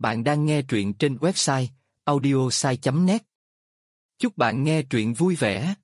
Bạn đang nghe truyện trên website audiosai.net. Chúc bạn nghe truyện vui vẻ.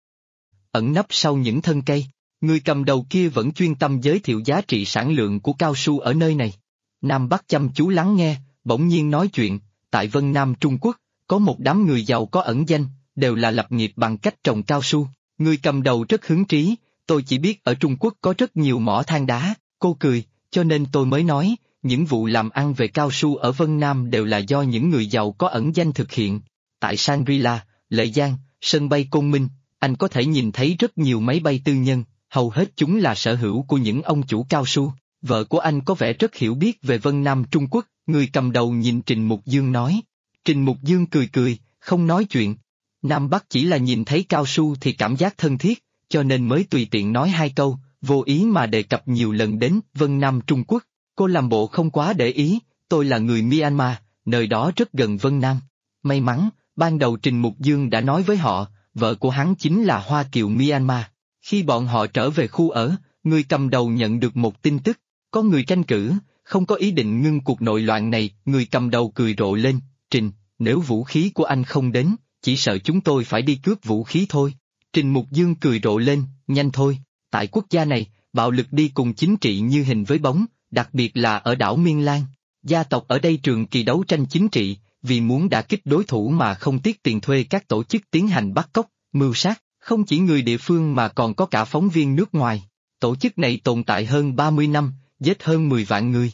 Ẩn nấp sau những thân cây, người cầm đầu kia vẫn chuyên tâm giới thiệu giá trị sản lượng của cao su ở nơi này. Nam Bắc chăm chú lắng nghe, bỗng nhiên nói chuyện, tại Vân Nam Trung Quốc, có một đám người giàu có ẩn danh, đều là lập nghiệp bằng cách trồng cao su. Người cầm đầu rất hứng trí, tôi chỉ biết ở Trung Quốc có rất nhiều mỏ than đá, cô cười, cho nên tôi mới nói, những vụ làm ăn về cao su ở Vân Nam đều là do những người giàu có ẩn danh thực hiện. Tại Shangri-La, Lệ Giang, sân bay Côn Minh, anh có thể nhìn thấy rất nhiều máy bay tư nhân, hầu hết chúng là sở hữu của những ông chủ cao su. Vợ của anh có vẻ rất hiểu biết về Vân Nam Trung Quốc, người cầm đầu nhìn Trình Mục Dương nói. Trình Mục Dương cười cười, không nói chuyện. Nam Bắc chỉ là nhìn thấy cao su thì cảm giác thân thiết, cho nên mới tùy tiện nói hai câu, vô ý mà đề cập nhiều lần đến Vân Nam Trung Quốc. Cô làm bộ không quá để ý, tôi là người Myanmar, nơi đó rất gần Vân Nam. May mắn, ban đầu Trình Mục Dương đã nói với họ, vợ của hắn chính là Hoa Kiều Myanmar. Khi bọn họ trở về khu ở, người cầm đầu nhận được một tin tức, có người tranh cử, không có ý định ngưng cuộc nội loạn này. Người cầm đầu cười rộ lên, Trình, nếu vũ khí của anh không đến, chỉ sợ chúng tôi phải đi cướp vũ khí thôi. Trình Mục Dương cười rộ lên, nhanh thôi, tại quốc gia này, bạo lực đi cùng chính trị như hình với bóng, đặc biệt là ở đảo Miên Lan. Gia tộc ở đây trường kỳ đấu tranh chính trị, vì muốn đả kích đối thủ mà không tiếc tiền thuê các tổ chức tiến hành bắt cóc, mưu sát, không chỉ người địa phương mà còn có cả phóng viên nước ngoài. Tổ chức này tồn tại hơn 30 năm, giết hơn 10 vạn người.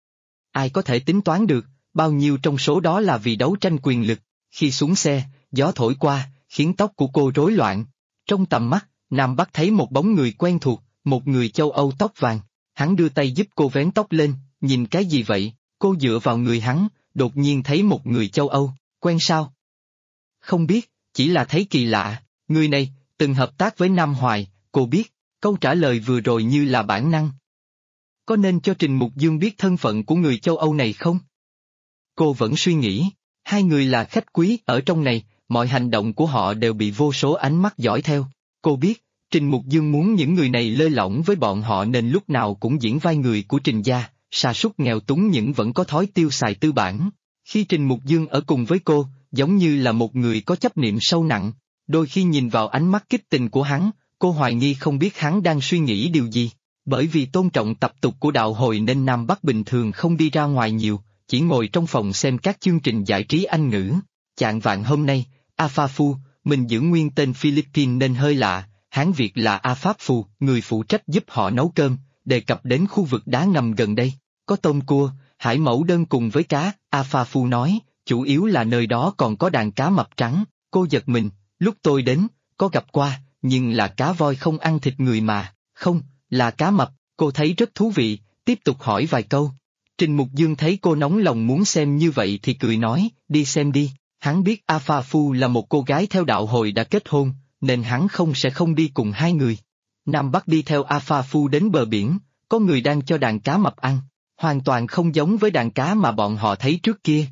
Ai có thể tính toán được, bao nhiêu trong số đó là vì đấu tranh quyền lực. Khi xuống xe, gió thổi qua, khiến tóc của cô rối loạn. Trong tầm mắt, Nam Bắc thấy một bóng người quen thuộc, một người châu Âu tóc vàng. Hắn đưa tay giúp cô vén tóc lên, nhìn cái gì vậy? Cô dựa vào người hắn, đột nhiên thấy một người châu Âu, quen sao? Không biết, chỉ là thấy kỳ lạ. Người này, từng hợp tác với Nam Hoài, cô biết. Câu trả lời vừa rồi như là bản năng. Có nên cho Trình Mục Dương biết thân phận của người châu Âu này không? Cô vẫn suy nghĩ, hai người là khách quý ở trong này, mọi hành động của họ đều bị vô số ánh mắt dõi theo. Cô biết, Trình Mục Dương muốn những người này lơi lỏng với bọn họ nên lúc nào cũng diễn vai người của Trình gia, sa sút nghèo túng nhưng vẫn có thói tiêu xài tư bản. Khi Trình Mục Dương ở cùng với cô, giống như là một người có chấp niệm sâu nặng. Đôi khi nhìn vào ánh mắt kích tình của hắn, cô hoài nghi không biết hắn đang suy nghĩ điều gì. Bởi vì tôn trọng tập tục của đạo hồi nên Nam Bắc bình thường không đi ra ngoài nhiều, chỉ ngồi trong phòng xem các chương trình giải trí Anh ngữ. Chạng vạng hôm nay, A Pha Phu, mình giữ nguyên tên Philippines nên hơi lạ, Hán Việt là A Pháp Phu, người phụ trách giúp họ nấu cơm, đề cập đến khu vực đá ngầm gần đây. Có tôm cua, hải mẫu đơn cùng với cá, A Pha Phu nói, chủ yếu là nơi đó còn có đàn cá mập trắng. Cô giật mình, lúc tôi đến, có gặp qua, nhưng là cá voi không ăn thịt người mà, không, là cá mập. Cô thấy rất thú vị, tiếp tục hỏi vài câu. Trình Mục Dương thấy cô nóng lòng muốn xem như vậy thì cười nói, đi xem đi. Hắn biết A Pha Phu là một cô gái theo đạo hồi đã kết hôn, nên hắn sẽ không đi cùng hai người. Nam Bắc đi theo A Pha Phu đến bờ biển, có người đang cho đàn cá mập ăn, hoàn toàn không giống với đàn cá mà bọn họ thấy trước kia.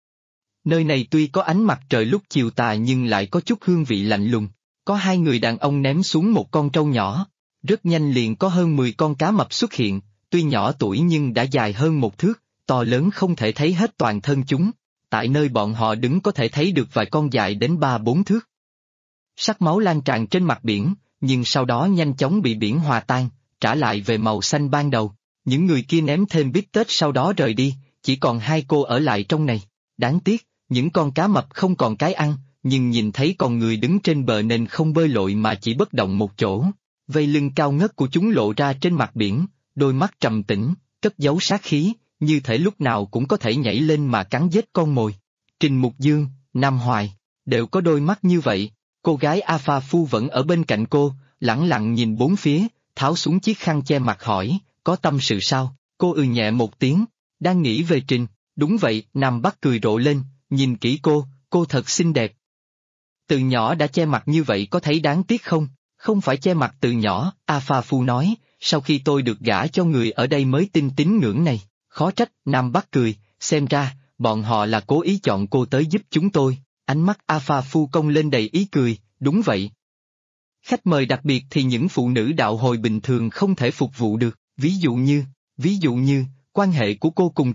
Nơi này tuy có ánh mặt trời lúc chiều tà nhưng lại có chút hương vị lạnh lùng. Có hai người đàn ông ném xuống một con trâu nhỏ, rất nhanh liền có hơn 10 con cá mập xuất hiện, tuy nhỏ tuổi nhưng đã dài hơn một thước, to lớn không thể thấy hết toàn thân chúng. Tại nơi bọn họ đứng có thể thấy được vài con dài đến 3-4 thước. Sắc máu lan tràn trên mặt biển, nhưng sau đó nhanh chóng bị biển hòa tan, trả lại về màu xanh ban đầu. Những người kia ném thêm bít tết sau đó rời đi, chỉ còn hai cô ở lại trong này. Đáng tiếc, những con cá mập không còn cái ăn, nhưng nhìn thấy con người đứng trên bờ nên không bơi lội mà chỉ bất động một chỗ. Vây lưng cao ngất của chúng lộ ra trên mặt biển, đôi mắt trầm tĩnh, cất giấu sát khí, như thể lúc nào cũng có thể nhảy lên mà cắn giết con mồi. Trình Mục Dương, Nam Hoài, đều có đôi mắt như vậy. Cô gái A Pha Phu vẫn ở bên cạnh cô, lẳng lặng nhìn bốn phía, tháo xuống chiếc khăn che mặt hỏi, có tâm sự sao? Cô nhẹ một tiếng, đang nghĩ về Trình. Đúng vậy, Nam Bắc cười rộ lên, nhìn kỹ cô thật xinh đẹp. Từ nhỏ đã che mặt như vậy có thấy đáng tiếc không? Không phải che mặt từ nhỏ, A Pha Phu nói, sau khi tôi được gả cho người ở đây mới tin tín ngưỡng này. Khó trách, Nam Bắc cười, xem ra, bọn họ là cố ý chọn cô tới giúp chúng tôi. Ánh mắt A Pha Phu cong lên đầy ý cười, đúng vậy. Khách mời đặc biệt thì những phụ nữ đạo hồi bình thường không thể phục vụ được, ví dụ như, quan hệ của cô cùng Trình,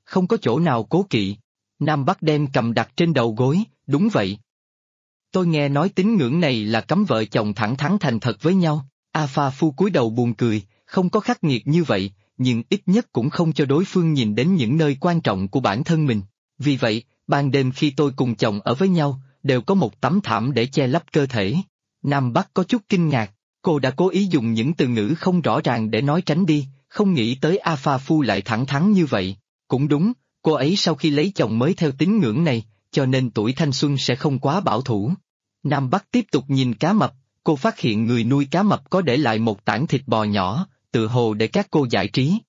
không có chỗ nào cố kỵ. Nam Bắc đem cầm đặt trên đầu gối, đúng vậy. Tôi nghe nói tín ngưỡng này là cấm vợ chồng thẳng thắn thành thật với nhau. A Pha Phu cúi đầu buồn cười, không có khắc nghiệt như vậy, nhưng ít nhất cũng không cho đối phương nhìn đến những nơi quan trọng của bản thân mình. Vì vậy, ban đêm khi tôi cùng chồng ở với nhau, đều có một tấm thảm để che lấp cơ thể. Nam Bắc có chút kinh ngạc, cô đã cố ý dùng những từ ngữ không rõ ràng để nói tránh đi, không nghĩ tới A Pha Phu lại thẳng thắn như vậy. Cũng đúng, cô ấy sau khi lấy chồng mới theo tín ngưỡng này, cho nên tuổi thanh xuân sẽ không quá bảo thủ. Nam Bắc tiếp tục nhìn cá mập, cô phát hiện người nuôi cá mập có để lại một tảng thịt bò nhỏ, tự hồ để các cô giải trí.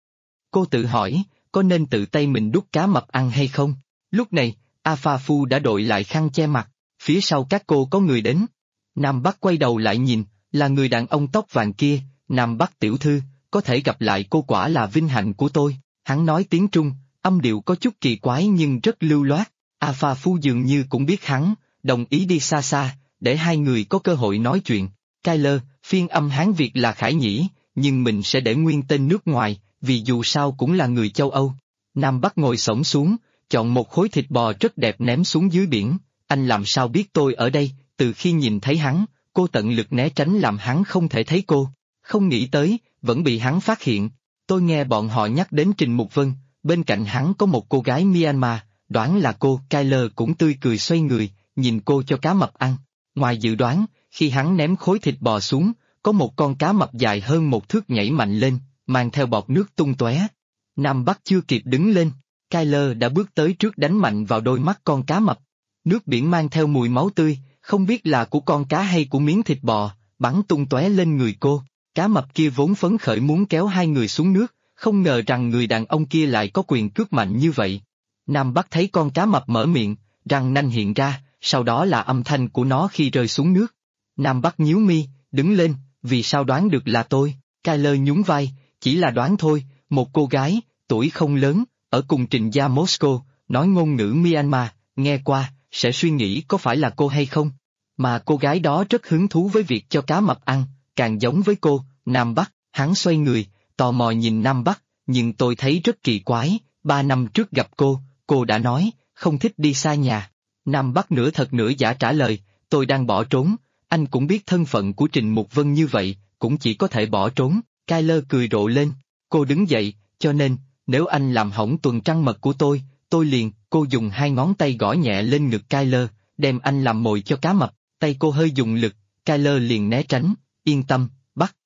Cô tự hỏi, có nên tự tay mình đút cá mập ăn hay không? Lúc này, A Pha Phu đã đội lại khăn che mặt, phía sau các cô có người đến. Nam Bắc quay đầu lại nhìn, là người đàn ông tóc vàng kia. Nam Bắc tiểu thư, có thể gặp lại cô quả là vinh hạnh của tôi. Hắn nói tiếng Trung, âm điệu có chút kỳ quái nhưng rất lưu loát. A Pha Phu dường như cũng biết hắn, đồng ý đi xa xa, để hai người có cơ hội nói chuyện. Kyler, phiên âm Hán Việt là Khải nhỉ, nhưng mình sẽ để nguyên tên nước ngoài, vì dù sao cũng là người châu Âu. Nam Bắc ngồi xổm xuống, chọn một khối thịt bò rất đẹp ném xuống dưới biển. Anh làm sao biết tôi ở đây? Từ khi nhìn thấy hắn, cô tận lực né tránh làm hắn không thể thấy cô. Không nghĩ tới, vẫn bị hắn phát hiện. Tôi nghe bọn họ nhắc đến Trình Mục Vân, bên cạnh hắn có một cô gái Myanmar, đoán là cô. Kyler cũng tươi cười xoay người, nhìn cô cho cá mập ăn. Ngoài dự đoán, khi hắn ném khối thịt bò xuống, có một con cá mập dài hơn một thước nhảy mạnh lên, mang theo bọt nước tung tóe. Nam Bắc chưa kịp đứng lên, Kyler đã bước tới trước đánh mạnh vào đôi mắt con cá mập. Nước biển mang theo mùi máu tươi, không biết là của con cá hay của miếng thịt bò, bắn tung tóe lên người cô. Cá mập kia vốn phấn khởi muốn kéo hai người xuống nước, không ngờ rằng người đàn ông kia lại có quyền cước mạnh như vậy. Nam Bắc thấy con cá mập mở miệng, răng nanh hiện ra, sau đó là âm thanh của nó khi rơi xuống nước. Nam Bắc nhíu mi, đứng lên, vì sao đoán được là tôi? Kyler nhún vai, chỉ là đoán thôi, một cô gái, tuổi không lớn, ở cùng Trịnh gia Moscow, nói ngôn ngữ Myanmar, nghe qua, sẽ suy nghĩ có phải là cô hay không. Mà cô gái đó rất hứng thú với việc cho cá mập ăn, càng giống với cô. Nam Bắc, hắn xoay người, tò mò nhìn Nam Bắc, nhưng tôi thấy rất kỳ quái, 3 năm trước gặp cô đã nói, không thích đi xa nhà. Nam Bắc nửa thật nửa giả trả lời, tôi đang bỏ trốn, anh cũng biết thân phận của Trình Mục Vân như vậy, cũng chỉ có thể bỏ trốn. Kyler cười rộ lên, cô đứng dậy, cho nên, nếu anh làm hỏng tuần trăng mật của tôi liền. Cô dùng hai ngón tay gõ nhẹ lên ngực Kyler, đem anh làm mồi cho cá mập. Tay cô hơi dùng lực, Kyler liền né tránh, yên tâm, Bắc.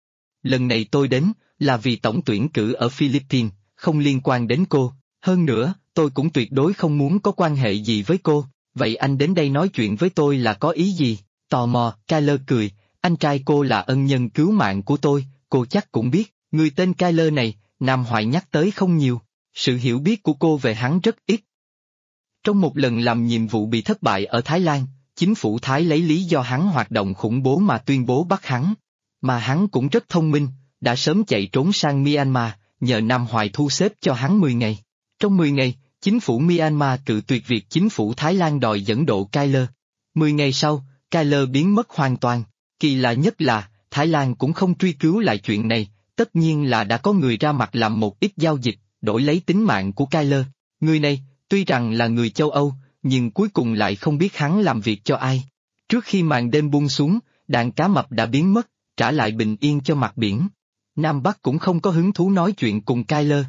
Lần này tôi đến, là vì tổng tuyển cử ở Philippines, không liên quan đến cô. Hơn nữa, tôi cũng tuyệt đối không muốn có quan hệ gì với cô. Vậy anh đến đây nói chuyện với tôi là có ý gì? Tò mò, Kyler cười, anh trai cô là ân nhân cứu mạng của tôi, cô chắc cũng biết. Người tên Kyler này, Nam Hoài nhắc tới không nhiều, sự hiểu biết của cô về hắn rất ít. Trong một lần làm nhiệm vụ bị thất bại ở Thái Lan, chính phủ Thái lấy lý do hắn hoạt động khủng bố mà tuyên bố bắt hắn. Mà hắn cũng rất thông minh, đã sớm chạy trốn sang Myanmar, nhờ Nam Hoài thu xếp cho hắn 10 ngày. Trong 10 ngày, chính phủ Myanmar cự tuyệt việc chính phủ Thái Lan đòi dẫn độ Kyler. 10 ngày sau, Kyler biến mất hoàn toàn. Kỳ lạ nhất là, Thái Lan cũng không truy cứu lại chuyện này, tất nhiên là đã có người ra mặt làm một ít giao dịch, đổi lấy tính mạng của Kyler. Người này, tuy rằng là người châu Âu, nhưng cuối cùng lại không biết hắn làm việc cho ai. Trước khi màn đêm buông xuống, đàn cá mập đã biến mất, trả lại bình yên cho mặt biển. Nam Bắc cũng không có hứng thú nói chuyện cùng Kyler.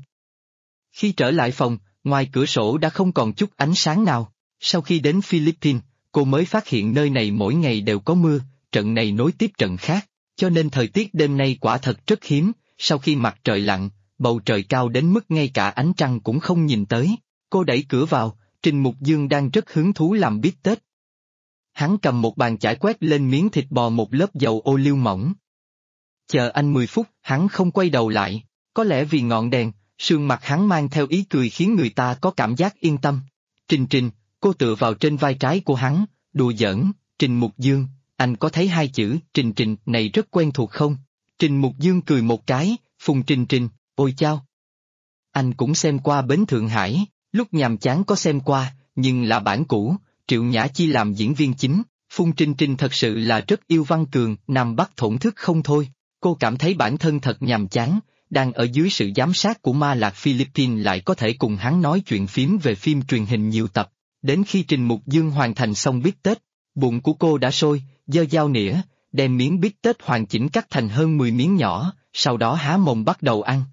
Khi trở lại phòng, ngoài cửa sổ đã không còn chút ánh sáng nào. Sau khi đến Philippines, cô mới phát hiện nơi này mỗi ngày đều có mưa, trận này nối tiếp trận khác, cho nên thời tiết đêm nay quả thật rất hiếm. Sau khi mặt trời lặn, bầu trời cao đến mức ngay cả ánh trăng cũng không nhìn tới. Cô đẩy cửa vào, Trình Mục Dương đang rất hứng thú làm bít tết. Hắn cầm một bàn chải quét lên miếng thịt bò một lớp dầu ô liu mỏng. Chờ anh 10 phút, hắn không quay đầu lại, có lẽ vì ngọn đèn, sườn mặt hắn mang theo ý cười khiến người ta có cảm giác yên tâm. Trình, cô tựa vào trên vai trái của hắn, đùa giỡn, Trình Mục Dương, anh có thấy hai chữ Trình này rất quen thuộc không? Trình Mục Dương cười một cái, Phùng Trình, ôi chao. Anh cũng xem qua Bến Thượng Hải, lúc nhàm chán có xem qua, nhưng là bản cũ, Triệu Nhã Chi làm diễn viên chính. Phùng Trình thật sự là rất yêu Văn Cường. Nam Bắc thổn thức không thôi, cô cảm thấy bản thân thật nhàm chán, đang ở dưới sự giám sát của Ma Lạc Philippines lại có thể cùng hắn nói chuyện phím về phim truyền hình nhiều tập. Đến khi Trình Mục Dương hoàn thành xong bít tết, bụng của cô đã sôi, giơ dao nĩa, đem miếng bít tết hoàn chỉnh cắt thành hơn 10 miếng nhỏ, sau đó há mồm bắt đầu ăn.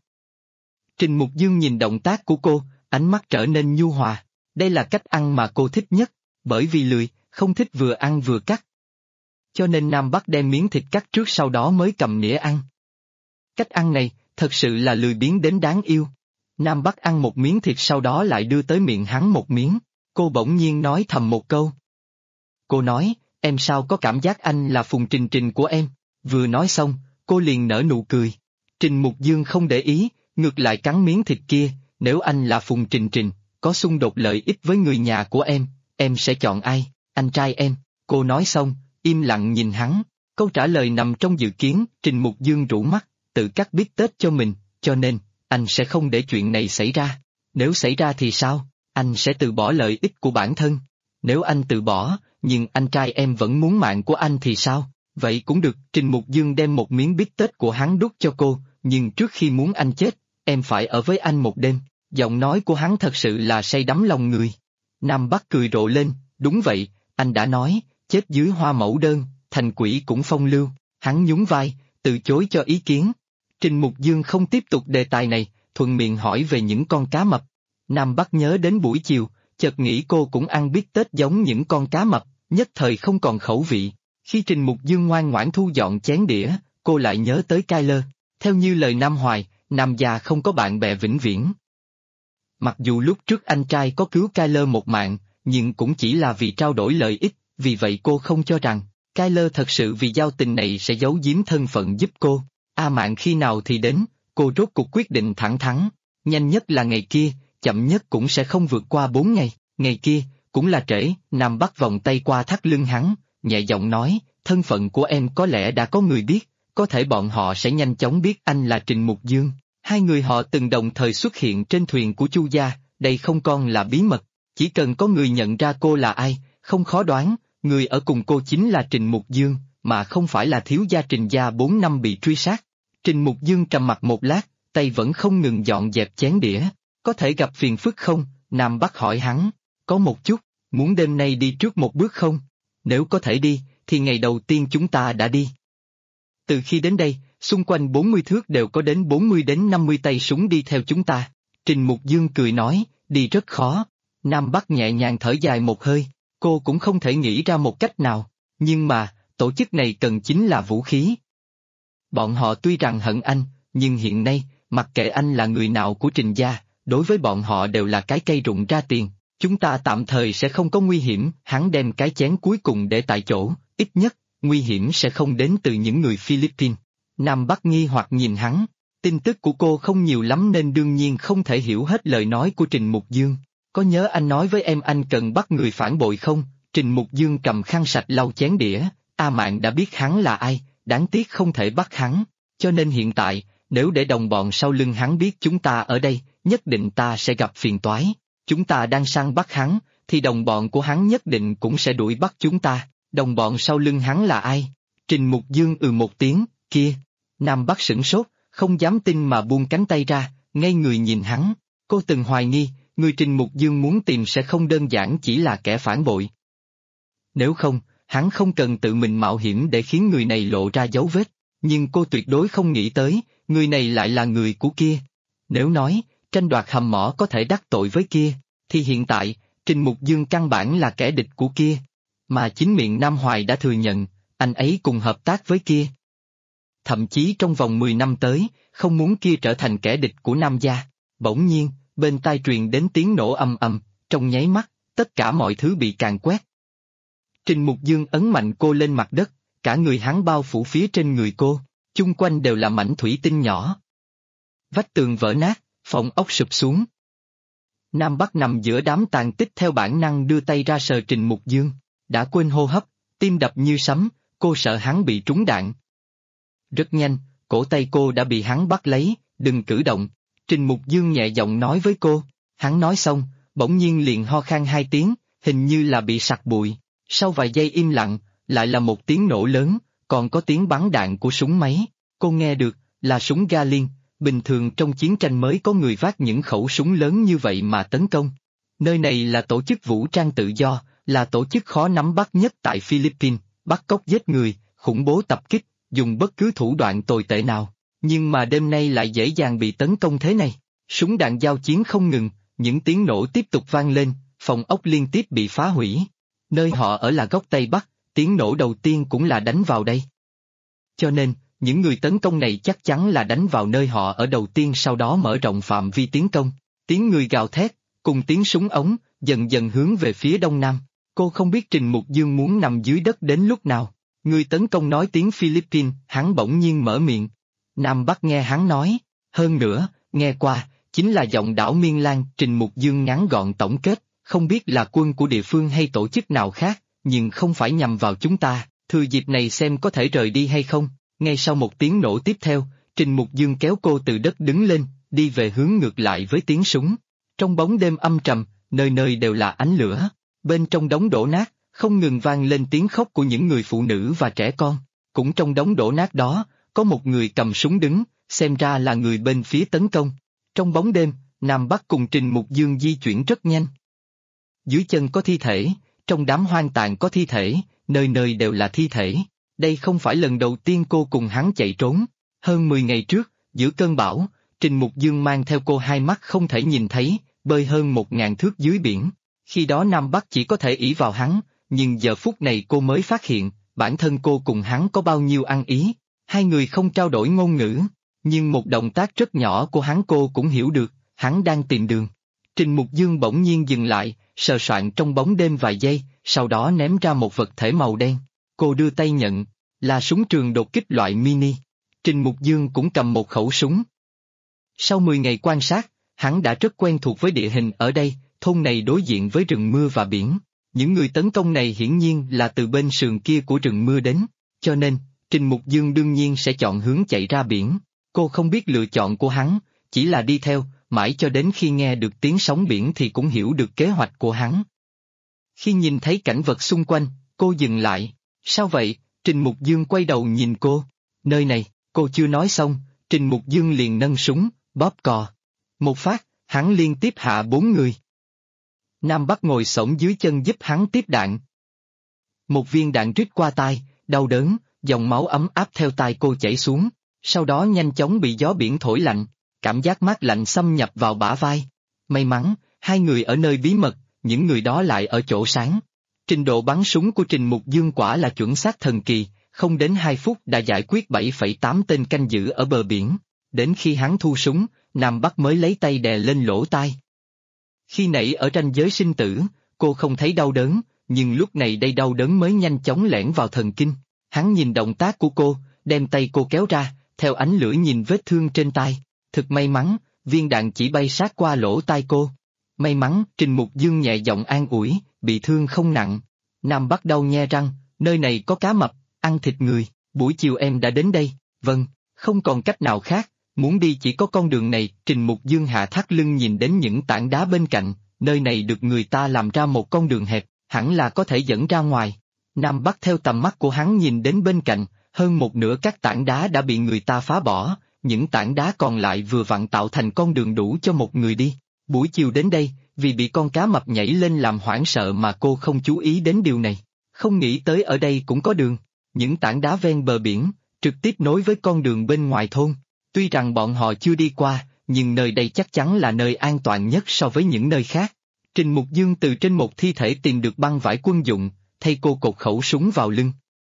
Trình Mục Dương nhìn động tác của cô, ánh mắt trở nên nhu hòa. Đây là cách ăn mà cô thích nhất, bởi vì lười, không thích vừa ăn vừa cắt. Cho nên Nam Bắc đem miếng thịt cắt trước sau đó mới cầm nĩa ăn. Cách ăn này, thật sự là lười biếng đến đáng yêu. Nam Bắc ăn một miếng thịt sau đó lại đưa tới miệng hắn một miếng, cô bỗng nhiên nói thầm một câu. Cô nói, em sao có cảm giác anh là Phùng Trình Trình của em, vừa nói xong, cô liền nở nụ cười. Trình Mục Dương không để ý, ngược lại cắn miếng thịt kia, nếu anh là Phùng Trình Trình, có xung đột lợi ích với người nhà của em sẽ chọn ai, anh trai em, cô nói xong, im lặng nhìn hắn, câu trả lời nằm trong dự kiến, Trình Mục Dương rũ mắt, tự cắt bít tết cho mình, cho nên, anh sẽ không để chuyện này xảy ra, nếu xảy ra thì sao, anh sẽ từ bỏ lợi ích của bản thân, nếu anh từ bỏ, nhưng anh trai em vẫn muốn mạng của anh thì sao, vậy cũng được, Trình Mục Dương đem một miếng bít tết của hắn đút cho cô, nhưng trước khi muốn anh chết, em phải ở với anh một đêm, giọng nói của hắn thật sự là say đắm lòng người. Nam Bắc cười rộ lên, đúng vậy, anh đã nói, chết dưới hoa mẫu đơn, thành quỷ cũng phong lưu, hắn nhún vai, từ chối cho ý kiến. Trình Mục Dương không tiếp tục đề tài này, thuận miệng hỏi về những con cá mập. Nam Bắc nhớ đến buổi chiều, chợt nghĩ cô cũng ăn bít tết giống những con cá mập, nhất thời không còn khẩu vị. Khi Trình Mục Dương ngoan ngoãn thu dọn chén đĩa, cô lại nhớ tới Kyler. Theo như lời Nam Hoài, Nam gia không có bạn bè vĩnh viễn. Mặc dù lúc trước anh trai có cứu Kyler một mạng, nhưng cũng chỉ là vì trao đổi lợi ích, vì vậy cô không cho rằng, Kyler thật sự vì giao tình này sẽ giấu giếm thân phận giúp cô. A Mạn khi nào thì đến, cô rốt cuộc quyết định thẳng thắn, nhanh nhất là ngày kia, chậm nhất cũng sẽ không vượt qua 4 ngày, ngày kia, cũng là trễ, Nam Bắc vòng tay qua thắt lưng hắn, nhẹ giọng nói, thân phận của em có lẽ đã có người biết, có thể bọn họ sẽ nhanh chóng biết anh là Trình Mục Dương. Hai người họ từng đồng thời xuất hiện trên thuyền của Chu gia, đây không còn là bí mật, chỉ cần có người nhận ra cô là ai, không khó đoán, người ở cùng cô chính là Trình Mục Dương, mà không phải là thiếu gia Trình gia 4 năm bị truy sát. Trình Mục Dương trầm mặc một lát, tay vẫn không ngừng dọn dẹp chén đĩa, có thể gặp phiền phức không? Nam Bắc hỏi hắn, có một chút, muốn đêm nay đi trước một bước không? Nếu có thể đi, thì ngày đầu tiên chúng ta đã đi. Từ khi đến đây, xung quanh 40 thước đều có đến 40 đến 50 tay súng đi theo chúng ta. Trình Mục Dương cười nói, đi rất khó. Nam Bắc nhẹ nhàng thở dài một hơi, cô cũng không thể nghĩ ra một cách nào, nhưng mà, tổ chức này cần chính là vũ khí. Bọn họ tuy rằng hận anh, nhưng hiện nay, mặc kệ anh là người nào của Trình gia, đối với bọn họ đều là cái cây rụng ra tiền. Chúng ta tạm thời sẽ không có nguy hiểm, hắn đem cái chén cuối cùng để tại chỗ, ít nhất, nguy hiểm sẽ không đến từ những người Philippines. Nam Bắc nghi hoặc nhìn hắn, tin tức của cô không nhiều lắm nên đương nhiên không thể hiểu hết lời nói của Trình Mục Dương. Có nhớ anh nói với em anh cần bắt người phản bội không? Trình Mục Dương cầm khăn sạch lau chén đĩa, A Mạn đã biết hắn là ai, đáng tiếc không thể bắt hắn, cho nên hiện tại, nếu để đồng bọn sau lưng hắn biết chúng ta ở đây, nhất định ta sẽ gặp phiền toái. Chúng ta đang săn bắt hắn, thì đồng bọn của hắn nhất định cũng sẽ đuổi bắt chúng ta. Đồng bọn sau lưng hắn là ai? Trình Mục Dương một tiếng, kia. Nam Bắc sửng sốt, không dám tin mà buông cánh tay ra, ngây người nhìn hắn. Cô từng hoài nghi, người Trình Mục Dương muốn tìm sẽ không đơn giản chỉ là kẻ phản bội. Nếu không, hắn không cần tự mình mạo hiểm để khiến người này lộ ra dấu vết, nhưng cô tuyệt đối không nghĩ tới, người này lại là người của kia. Nếu nói, tranh đoạt hầm mỏ có thể đắc tội với kia, thì hiện tại, Trình Mục Dương căn bản là kẻ địch của kia. Mà chính miệng Nam Hoài đã thừa nhận, anh ấy cùng hợp tác với kia. Thậm chí trong vòng 10 năm tới, không muốn kia trở thành kẻ địch của Nam gia. Bỗng nhiên, bên tai truyền đến tiếng nổ ầm ầm, trong nháy mắt, tất cả mọi thứ bị càn quét. Trình Mục Dương ấn mạnh cô lên mặt đất, cả người hắn bao phủ phía trên người cô, chung quanh đều là mảnh thủy tinh nhỏ. Vách tường vỡ nát, phòng ốc sụp xuống. Nam Bắc nằm giữa đám tàn tích theo bản năng đưa tay ra sờ Trình Mục Dương, đã quên hô hấp, tim đập như sấm, cô sợ hắn bị trúng đạn. Rất nhanh, cổ tay cô đã bị hắn bắt lấy, đừng cử động, Trình Mục Dương nhẹ giọng nói với cô, hắn nói xong, bỗng nhiên liền ho khan 2 tiếng, hình như là bị sặc bụi, sau vài giây im lặng, lại là một tiếng nổ lớn, còn có tiếng bắn đạn của súng máy, cô nghe được, là súng Gatling, Bình thường trong chiến tranh mới có người vác những khẩu súng lớn như vậy mà tấn công. Nơi này là tổ chức vũ trang tự do, là tổ chức khó nắm bắt nhất tại Philippines, bắt cóc giết người, khủng bố tập kích, dùng bất cứ thủ đoạn tồi tệ nào. Nhưng mà đêm nay lại dễ dàng bị tấn công thế này. Súng đạn giao chiến không ngừng, những tiếng nổ tiếp tục vang lên, phòng ốc liên tiếp bị phá hủy. Nơi họ ở là góc Tây Bắc, tiếng nổ đầu tiên cũng là đánh vào đây. Cho nên, những người tấn công này chắc chắn là đánh vào nơi họ ở đầu tiên, sau đó mở rộng phạm vi tiến công. Tiếng người gào thét, cùng tiếng súng ống, dần dần hướng về phía đông nam. Cô không biết Trình Mục Dương muốn nằm dưới đất đến lúc nào. Người tấn công nói tiếng Philippines, hắn bỗng nhiên mở miệng. Nam Bắc nghe hắn nói, hơn nữa, nghe qua, chính là giọng đảo Miên Lan. Trình Mục Dương ngắn gọn tổng kết, không biết là quân của địa phương hay tổ chức nào khác, nhưng không phải nhằm vào chúng ta, thừa dịp này xem có thể rời đi hay không. Ngay sau một tiếng nổ tiếp theo, Trình Mục Dương kéo cô từ đất đứng lên, đi về hướng ngược lại với tiếng súng. Trong bóng đêm âm trầm, nơi nơi đều là ánh lửa, bên trong đống đổ nát, không ngừng vang lên tiếng khóc của những người phụ nữ và trẻ con. Cũng trong đống đổ nát đó, có một người cầm súng đứng, xem ra là người bên phía tấn công. Trong bóng đêm, Nam Bắc cùng Trình Mục Dương di chuyển rất nhanh. Dưới chân có thi thể, trong đám hoang tàn có thi thể, nơi nơi đều là thi thể. Đây không phải lần đầu tiên cô cùng hắn chạy trốn. Hơn 10 ngày trước, giữa cơn bão, Trình Mục Dương mang theo cô hai mắt không thể nhìn thấy, bơi hơn 1000 thước dưới biển. Khi đó Nam Bắc chỉ có thể ỷ vào hắn, nhưng giờ phút này cô mới phát hiện, bản thân cô cùng hắn có bao nhiêu ăn ý. Hai người không trao đổi ngôn ngữ, nhưng một động tác rất nhỏ của hắn cô cũng hiểu được, hắn đang tìm đường. Trình Mục Dương bỗng nhiên dừng lại, sờ soạn trong bóng đêm vài giây, sau đó ném ra một vật thể màu đen. Cô đưa tay nhận, là súng trường đột kích loại mini. Trình Mục Dương cũng cầm một khẩu súng. Sau 10 ngày quan sát, hắn đã rất quen thuộc với địa hình ở đây, thôn này đối diện với rừng mưa và biển. Những người tấn công này hiển nhiên là từ bên sườn kia của rừng mưa đến, cho nên, Trình Mục Dương đương nhiên sẽ chọn hướng chạy ra biển. Cô không biết lựa chọn của hắn, chỉ là đi theo, mãi cho đến khi nghe được tiếng sóng biển thì cũng hiểu được kế hoạch của hắn. Khi nhìn thấy cảnh vật xung quanh, cô dừng lại. Sao vậy? Trình Mục Dương quay đầu nhìn cô. Nơi này, cô chưa nói xong, Trình Mục Dương liền nâng súng, bóp cò. Một phát, hắn liên tiếp hạ 4 người. Nam Bắc ngồi xổm dưới chân giúp hắn tiếp đạn. Một viên đạn rít qua tai, đau đớn, dòng máu ấm áp theo tai cô chảy xuống, sau đó nhanh chóng bị gió biển thổi lạnh, cảm giác mát lạnh xâm nhập vào bả vai. May mắn, hai người ở nơi bí mật, những người đó lại ở chỗ sáng. Trình độ bắn súng của Trình Mục Dương quả là chuẩn xác thần kỳ, không đến 2 phút đã giải quyết 7,8 tên canh giữ ở bờ biển. Đến khi hắn thu súng, Nam Bắc mới lấy tay đè lên lỗ tai. Khi nãy ở ranh giới sinh tử, cô không thấy đau đớn, nhưng lúc này đây đau đớn mới nhanh chóng lẻn vào thần kinh. Hắn nhìn động tác của cô, đem tay cô kéo ra, theo ánh lửa nhìn vết thương trên tai. Thực may mắn, viên đạn chỉ bay sát qua lỗ tai cô. May mắn, Trình Mục Dương nhẹ giọng an ủi, bị thương không nặng. Nam Bắc đau nhe răng, nơi này có cá mập, ăn thịt người, buổi chiều em đã đến đây, vâng, không còn cách nào khác, muốn đi chỉ có con đường này. Trình Mục Dương hạ thắt lưng nhìn đến những tảng đá bên cạnh, nơi này được người ta làm ra một con đường hẹp, hẳn là có thể dẫn ra ngoài. Nam Bắc theo tầm mắt của hắn nhìn đến bên cạnh, hơn một nửa các tảng đá đã bị người ta phá bỏ, những tảng đá còn lại vừa vặn tạo thành con đường đủ cho một người đi. Buổi chiều đến đây, vì bị con cá mập nhảy lên làm hoảng sợ mà cô không chú ý đến điều này, không nghĩ tới ở đây cũng có đường. Những tảng đá ven bờ biển, trực tiếp nối với con đường bên ngoài thôn. Tuy rằng bọn họ chưa đi qua, nhưng nơi đây chắc chắn là nơi an toàn nhất so với những nơi khác. Trình Mục Dương từ trên một thi thể tìm được băng vải quân dụng, thay cô cột khẩu súng vào lưng.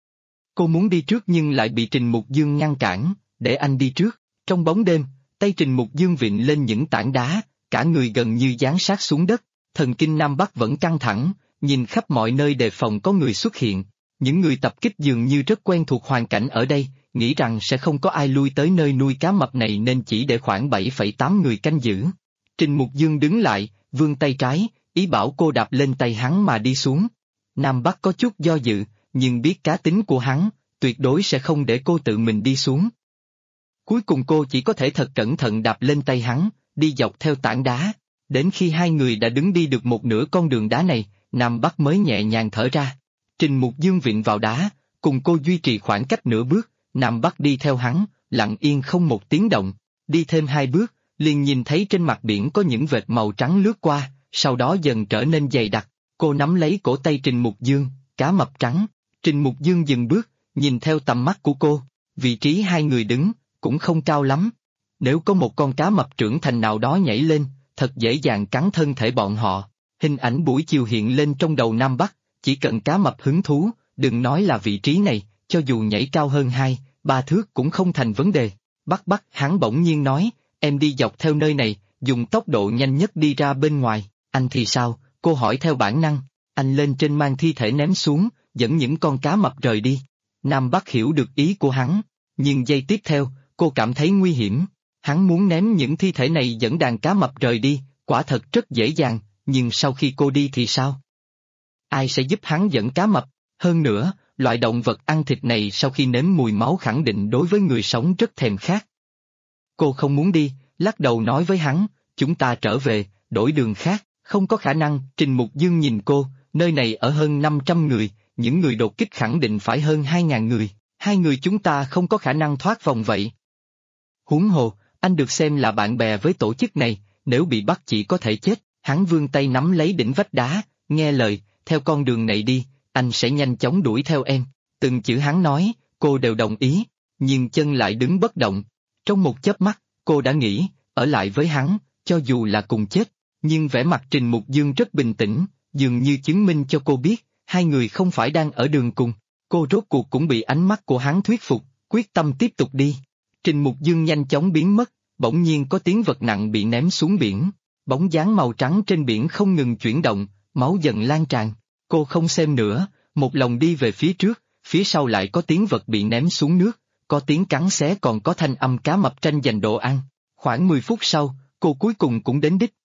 Cô muốn đi trước nhưng lại bị Trình Mục Dương ngăn cản, để anh đi trước. Trong bóng đêm, tay Trình Mục Dương vịn lên những tảng đá, cả người gần như dán sát xuống đất, thần kinh Nam Bắc vẫn căng thẳng, nhìn khắp mọi nơi đề phòng có người xuất hiện. Những người tập kích dường như rất quen thuộc hoàn cảnh ở đây, nghĩ rằng sẽ không có ai lui tới nơi nuôi cá mập này nên chỉ để khoảng 7,8 người canh giữ. Trình Mục Dương đứng lại, vươn tay trái, ý bảo cô đạp lên tay hắn mà đi xuống. Nam Bắc có chút do dự, nhưng biết cá tính của hắn, tuyệt đối sẽ không để cô tự mình đi xuống. Cuối cùng cô chỉ có thể thật cẩn thận đạp lên tay hắn, đi dọc theo tảng đá. Đến khi hai người đã đứng đi được một nửa con đường đá này, Nam Bắc mới nhẹ nhàng thở ra. Trình Mục Dương vịn vào đá, cùng cô duy trì khoảng cách nửa bước, Nam Bắc đi theo hắn, lặng yên không một tiếng động. Đi thêm 2 bước, liền nhìn thấy trên mặt biển có những vệt màu trắng lướt qua, sau đó dần trở nên dày đặc. Cô nắm lấy cổ tay Trình Mục Dương, cá mập trắng. Trình Mục Dương dừng bước, nhìn theo tầm mắt của cô. Vị trí hai người đứng, cũng không cao lắm. Nếu có một con cá mập trưởng thành nào đó nhảy lên, thật dễ dàng cắn thân thể bọn họ. Hình ảnh buổi chiều hiện lên trong đầu Nam Bắc, chỉ cần cá mập hứng thú, đừng nói là vị trí này, cho dù nhảy cao hơn 2-3 thước cũng không thành vấn đề. Bắc, hắn bỗng nhiên nói, em đi dọc theo nơi này, dùng tốc độ nhanh nhất đi ra bên ngoài. Anh thì sao? Cô hỏi theo bản năng. Anh lên trên mang thi thể ném xuống, dẫn những con cá mập rời đi. Nam Bắc hiểu được ý của hắn, nhưng giây tiếp theo, cô cảm thấy nguy hiểm. Hắn muốn ném những thi thể này dẫn đàn cá mập rời đi, quả thật rất dễ dàng, nhưng sau khi cô đi thì sao? Ai sẽ giúp hắn dẫn cá mập? Hơn nữa, loại động vật ăn thịt này sau khi nếm mùi máu khẳng định đối với người sống rất thèm khát. Cô không muốn đi, lắc đầu nói với hắn, chúng ta trở về, đổi đường khác, không có khả năng. Trình Mục Dương nhìn cô, nơi này ở hơn 500 người, những người đột kích khẳng định phải hơn 2.000 người, hai người chúng ta không có khả năng thoát vòng vậy. Huống hồ, anh được xem là bạn bè với tổ chức này, nếu bị bắt chỉ có thể chết. Hắn vươn tay nắm lấy đỉnh vách đá, nghe lời, theo con đường này đi, anh sẽ nhanh chóng đuổi theo em. Từng chữ hắn nói, cô đều đồng ý, nhưng chân lại đứng bất động. Trong một chớp mắt, cô đã nghĩ, ở lại với hắn, cho dù là cùng chết, nhưng vẻ mặt Trình Mục Dương rất bình tĩnh, dường như chứng minh cho cô biết, hai người không phải đang ở đường cùng. Cô rốt cuộc cũng bị ánh mắt của hắn thuyết phục, quyết tâm tiếp tục đi. Trình Mục Dương nhanh chóng biến mất, bỗng nhiên có tiếng vật nặng bị ném xuống biển. Bóng dáng màu trắng trên biển không ngừng chuyển động, máu dần lan tràn. Cô không xem nữa, một lòng đi về phía trước, phía sau lại có tiếng vật bị ném xuống nước, có tiếng cắn xé còn có thanh âm cá mập tranh giành đồ ăn. Khoảng 10 phút sau, cô cuối cùng cũng đến đích.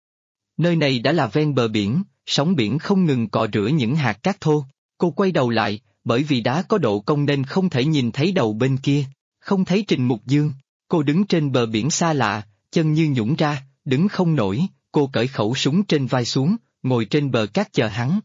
Nơi này đã là ven bờ biển, sóng biển không ngừng cọ rửa những hạt cát thô. Cô quay đầu lại, bởi vì đá có độ cong nên không thể nhìn thấy đầu bên kia, không thấy Trình Mục Dương. Cô đứng trên bờ biển xa lạ, chân như nhũn ra, đứng không nổi, cô cởi khẩu súng trên vai xuống, ngồi trên bờ cát chờ hắn.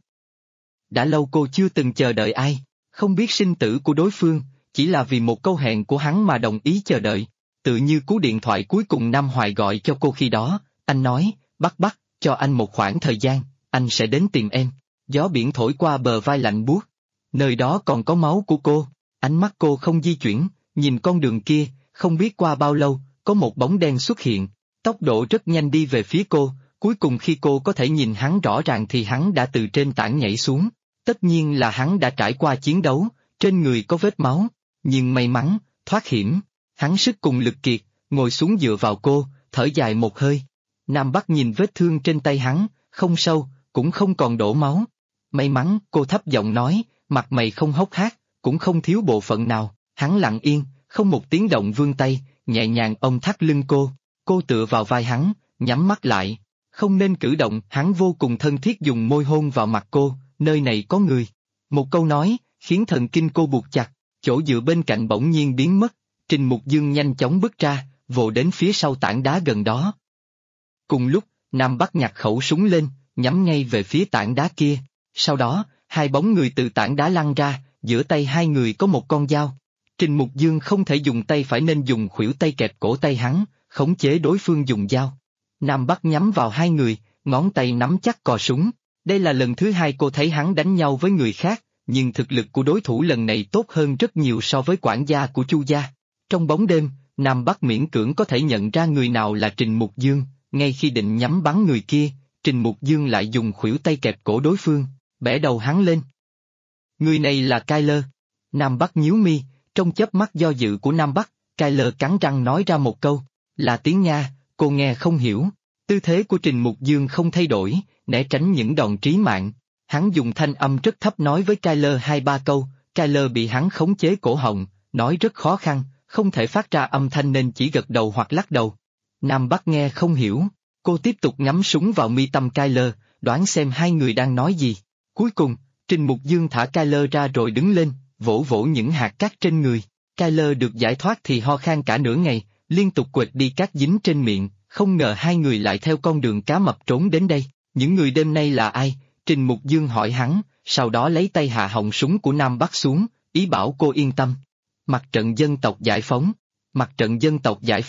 Đã lâu cô chưa từng chờ đợi ai, không biết sinh tử của đối phương, chỉ là vì một câu hẹn của hắn mà đồng ý chờ đợi. Tự như cú điện thoại cuối cùng Nam Hoài gọi cho cô khi đó, anh nói, Bắc, cho anh một khoảng thời gian, anh sẽ đến tìm em. Gió biển thổi qua bờ vai lạnh buốt, nơi đó còn có máu của cô, ánh mắt cô không di chuyển, nhìn con đường kia, không biết qua bao lâu, có một bóng đen xuất hiện, tốc độ rất nhanh đi về phía cô, cuối cùng khi cô có thể nhìn hắn rõ ràng thì hắn đã từ trên tảng nhảy xuống. Tất nhiên là hắn đã trải qua chiến đấu, trên người có vết máu, nhưng may mắn, thoát hiểm. Hắn sức cùng lực kiệt, ngồi xuống dựa vào cô, thở dài một hơi. Nam Bắc nhìn vết thương trên tay hắn, không sâu, cũng không còn đổ máu. May mắn, cô thấp giọng nói, mặt mày không hốc hác, cũng không thiếu bộ phận nào. Hắn lặng yên, không một tiếng động vươn tay, nhẹ nhàng ôm thắt lưng cô. Cô tựa vào vai hắn, nhắm mắt lại. Không nên cử động, hắn vô cùng thân thiết dùng môi hôn vào mặt cô, nơi này có người. Một câu nói, khiến thần kinh cô buộc chặt, chỗ dựa bên cạnh bỗng nhiên biến mất. Trình Mục Dương nhanh chóng bước ra, vồ đến phía sau tảng đá gần đó. Cùng lúc, Nam Bắc nhặt khẩu súng lên, nhắm ngay về phía tảng đá kia. Sau đó, hai bóng người từ tảng đá lăn ra, giữa tay hai người có một con dao. Trình Mục Dương không thể dùng tay phải nên dùng khuỷu tay kẹp cổ tay hắn, khống chế đối phương dùng dao. Nam Bắc nhắm vào hai người, ngón tay nắm chắc cò súng. Đây là lần thứ hai cô thấy hắn đánh nhau với người khác, nhưng thực lực của đối thủ lần này tốt hơn rất nhiều so với quản gia của Chu gia. Trong bóng đêm, Nam Bắc miễn cưỡng có thể nhận ra người nào là Trình Mục Dương, ngay khi định nhắm bắn người kia, Trình Mục Dương lại dùng khuỷu tay kẹp cổ đối phương, bẻ đầu hắn lên. Người này là Kyler. Nam Bắc nhíu mi, trong chớp mắt do dự của Nam Bắc, Kyler cắn răng nói ra một câu, là tiếng Nga, cô nghe không hiểu. Tư thế của Trình Mục Dương không thay đổi, né tránh những đòn trí mạng. Hắn dùng thanh âm rất thấp nói với Kyler 2-3 câu, Kyler bị hắn khống chế cổ họng, nói rất khó khăn, không thể phát ra âm thanh nên chỉ gật đầu hoặc lắc đầu. Nam Bắc nghe không hiểu, cô tiếp tục ngắm súng vào mi tâm Kyler, đoán xem hai người đang nói gì. Cuối cùng, Trình Mục Dương thả Kyler ra rồi đứng lên, vỗ vỗ những hạt cát trên người. Kyler được giải thoát thì ho khan cả nửa ngày, liên tục quệt đi cát dính trên miệng, không ngờ hai người lại theo con đường cá mập trốn đến đây. Những người đêm nay là ai? Trình Mục Dương hỏi hắn, sau đó lấy tay hạ họng súng của Nam Bắc xuống, ý bảo cô yên tâm. Mặt trận dân tộc giải phóng. Mặt trận dân tộc giải phóng,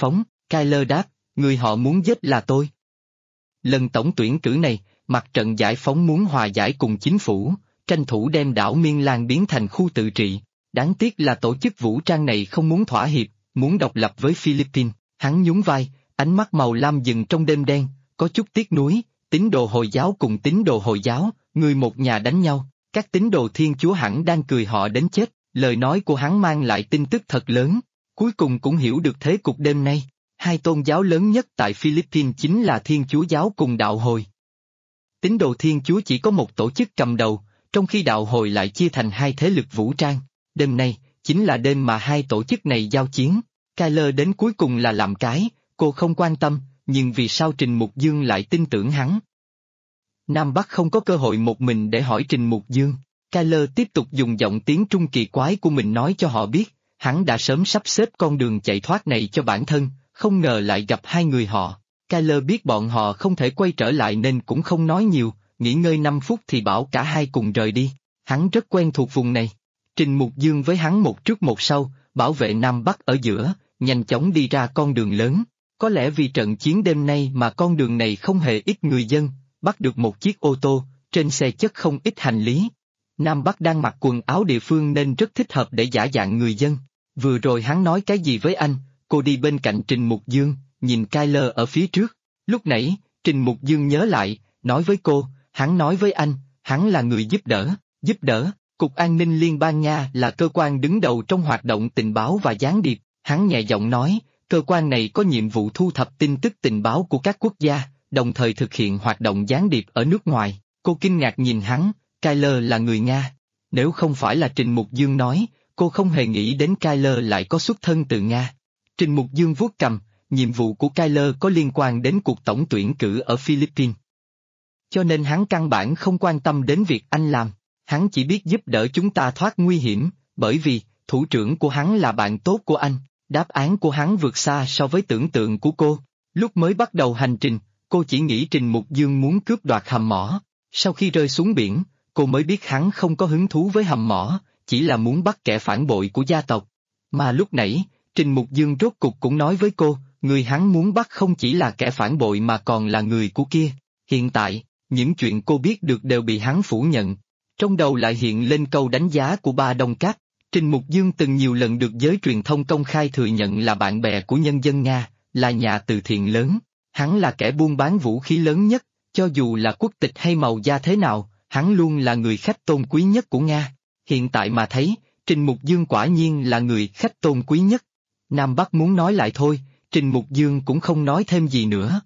Kyler đáp, người họ muốn giết là tôi. Lần tổng tuyển cử này, mặt trận giải phóng muốn hòa giải cùng chính phủ, tranh thủ đem đảo Miên Lan biến thành khu tự trị. Đáng tiếc là tổ chức vũ trang này không muốn thỏa hiệp, muốn độc lập với Philippines. Hắn nhún vai, ánh mắt màu lam dừng trong đêm đen, có chút tiếc nuối, tín đồ Hồi giáo cùng tín đồ Hồi giáo, người một nhà đánh nhau, các tín đồ Thiên Chúa hẳn đang cười họ đến chết, lời nói của hắn mang lại tin tức thật lớn, cuối cùng cũng hiểu được thế cục đêm nay. Hai tôn giáo lớn nhất tại Philippines chính là Thiên Chúa giáo cùng Đạo Hồi. Tín đồ Thiên Chúa chỉ có một tổ chức cầm đầu, trong khi Đạo Hồi lại chia thành hai thế lực vũ trang. Đêm nay, chính là đêm mà hai tổ chức này giao chiến. Kyler đến cuối cùng là làm cái, cô không quan tâm, nhưng vì sao Trình Mục Dương lại tin tưởng hắn? Nam Bắc không có cơ hội một mình để hỏi Trình Mục Dương. Kyler tiếp tục dùng giọng tiếng Trung kỳ quái của mình nói cho họ biết, hắn đã sớm sắp xếp con đường chạy thoát này cho bản thân, không ngờ lại gặp hai người họ. Kyler biết bọn họ không thể quay trở lại nên cũng không nói nhiều, nghỉ ngơi 5 phút thì bảo cả hai cùng rời đi. Hắn rất quen thuộc vùng này. Trình Mục Dương với hắn một trước một sau, bảo vệ Nam Bắc ở giữa, nhanh chóng đi ra con đường lớn. Có lẽ vì trận chiến đêm nay mà con đường này không hề ít người dân, bắt được một chiếc ô tô, trên xe chất không ít hành lý. Nam Bắc đang mặc quần áo địa phương nên rất thích hợp để giả dạng người dân. Vừa rồi hắn nói cái gì với anh, cô đi bên cạnh Trình Mục Dương, nhìn Kyler ở phía trước. Lúc nãy, Trình Mục Dương nhớ lại, nói với cô, hắn nói với anh, hắn là người giúp đỡ. Cục An ninh Liên bang Nga là cơ quan đứng đầu trong hoạt động tình báo và gián điệp, hắn nhẹ giọng nói, cơ quan này có nhiệm vụ thu thập tin tức tình báo của các quốc gia, đồng thời thực hiện hoạt động gián điệp ở nước ngoài. Cô kinh ngạc nhìn hắn, Kyler là người Nga. Nếu không phải là Trình Mục Dương nói, cô không hề nghĩ đến Kyler lại có xuất thân từ Nga. Trình Mục Dương vuốt cằm, nhiệm vụ của Kyler có liên quan đến cuộc tổng tuyển cử ở Philippines. Cho nên hắn căn bản không quan tâm đến việc anh làm. Hắn chỉ biết giúp đỡ chúng ta thoát nguy hiểm, bởi vì, thủ trưởng của hắn là bạn tốt của anh. Đáp án của hắn vượt xa so với tưởng tượng của cô. Lúc mới bắt đầu hành trình, cô chỉ nghĩ Trình Mục Dương muốn cướp đoạt hầm mỏ. Sau khi rơi xuống biển, cô mới biết hắn không có hứng thú với hầm mỏ, chỉ là muốn bắt kẻ phản bội của gia tộc. Mà lúc nãy, Trình Mục Dương rốt cục cũng nói với cô, người hắn muốn bắt không chỉ là kẻ phản bội mà còn là người của kia. Hiện tại, những chuyện cô biết được đều bị hắn phủ nhận. Trong đầu lại hiện lên câu đánh giá của Ba Đông Cát. Trình Mục Dương từng nhiều lần được giới truyền thông công khai thừa nhận là bạn bè của nhân dân Nga, là nhà từ thiện lớn. Hắn là kẻ buôn bán vũ khí lớn nhất, cho dù là quốc tịch hay màu da thế nào, hắn luôn là người khách tôn quý nhất của Nga. Hiện tại mà thấy, Trình Mục Dương quả nhiên là người khách tôn quý nhất. Nam Bắc muốn nói lại thôi, Trình Mục Dương cũng không nói thêm gì nữa.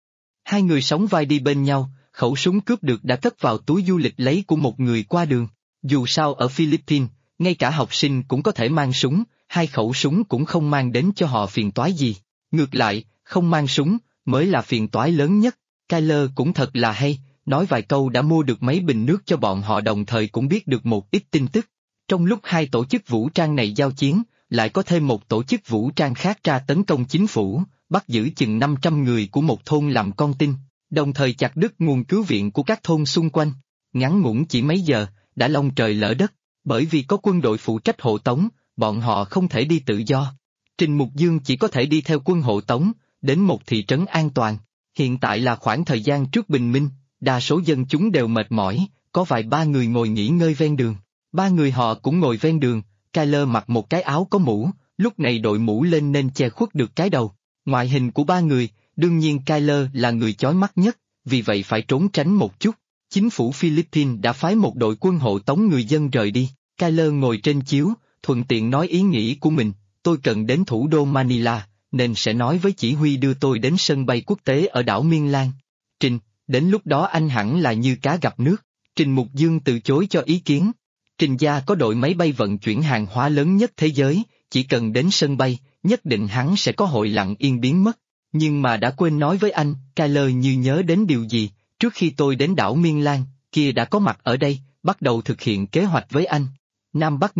Hai người sóng vai đi bên nhau, khẩu súng cướp được đã cất vào túi du lịch lấy của một người qua đường. Dù sao ở Philippines, ngay cả học sinh cũng có thể mang súng, hai khẩu súng cũng không mang đến cho họ phiền toái gì. Ngược lại, không mang súng, mới là phiền toái lớn nhất. Kyler cũng thật là hay, nói vài câu đã mua được mấy bình nước cho bọn họ đồng thời cũng biết được một ít tin tức. Trong lúc hai tổ chức vũ trang này giao chiến, lại có thêm một tổ chức vũ trang khác ra tấn công chính phủ, bắt giữ chừng 500 người của một thôn làm con tin, đồng thời chặt đứt nguồn cứu viện của các thôn xung quanh. Ngắn ngủn chỉ mấy giờ, đã long trời lỡ đất, bởi vì có quân đội phụ trách hộ tống, bọn họ không thể đi tự do. Trình Mục Dương chỉ có thể đi theo quân hộ tống, đến một thị trấn an toàn. Hiện tại là khoảng thời gian trước bình minh, đa số dân chúng đều mệt mỏi, có vài ba người ngồi nghỉ ngơi ven đường. Ba người họ cũng ngồi ven đường, Kyler mặc một cái áo có mũ, lúc này đội mũ lên nên che khuất được cái đầu. Ngoại hình của ba người, đương nhiên Kyler là người chói mắt nhất, vì vậy phải trốn tránh một chút. Chính phủ Philippines đã phái một đội quân hộ tống người dân rời đi. Kyler ngồi trên chiếu, thuận tiện nói ý nghĩ của mình, tôi cần đến thủ đô Manila, nên sẽ nói với chỉ huy đưa tôi đến sân bay quốc tế ở đảo Miên Lan. Trình, đến lúc đó anh hẳn là như cá gặp nước. Trình Mục Dương từ chối cho ý kiến. Trình gia có đội máy bay vận chuyển hàng hóa lớn nhất thế giới, chỉ cần đến sân bay, nhất định hắn sẽ có hội lặng yên biến mất. Nhưng mà đã quên nói với anh, Kyler như nhớ đến điều gì, trước khi tôi đến đảo Miên Lan, kia đã có mặt ở đây, bắt đầu thực hiện kế hoạch với anh. Nam Bắc.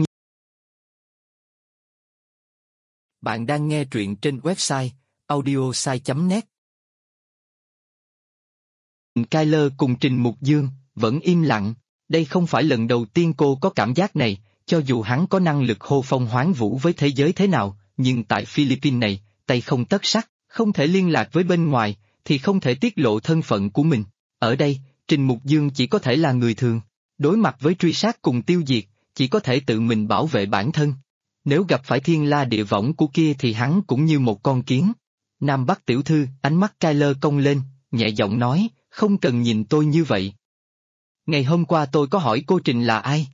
Bạn đang nghe truyện trên website audiosai.net. Kyler cùng Trình Mục Dương vẫn im lặng, đây không phải lần đầu tiên cô có cảm giác này, cho dù hắn có năng lực hô phong hoán vũ với thế giới thế nào, nhưng tại Philippines này, tay không tất sắt, Không thể liên lạc với bên ngoài, thì không thể tiết lộ thân phận của mình. Ở đây, Trình Mục Dương chỉ có thể là người thường. Đối mặt với truy sát cùng tiêu diệt, chỉ có thể tự mình bảo vệ bản thân. Nếu gặp phải thiên la địa võng của kia thì hắn cũng như một con kiến. Nam Bắc tiểu thư, ánh mắt Kyler cong lên, nhẹ giọng nói, không cần nhìn tôi như vậy. Ngày hôm qua tôi có hỏi cô Trình là ai?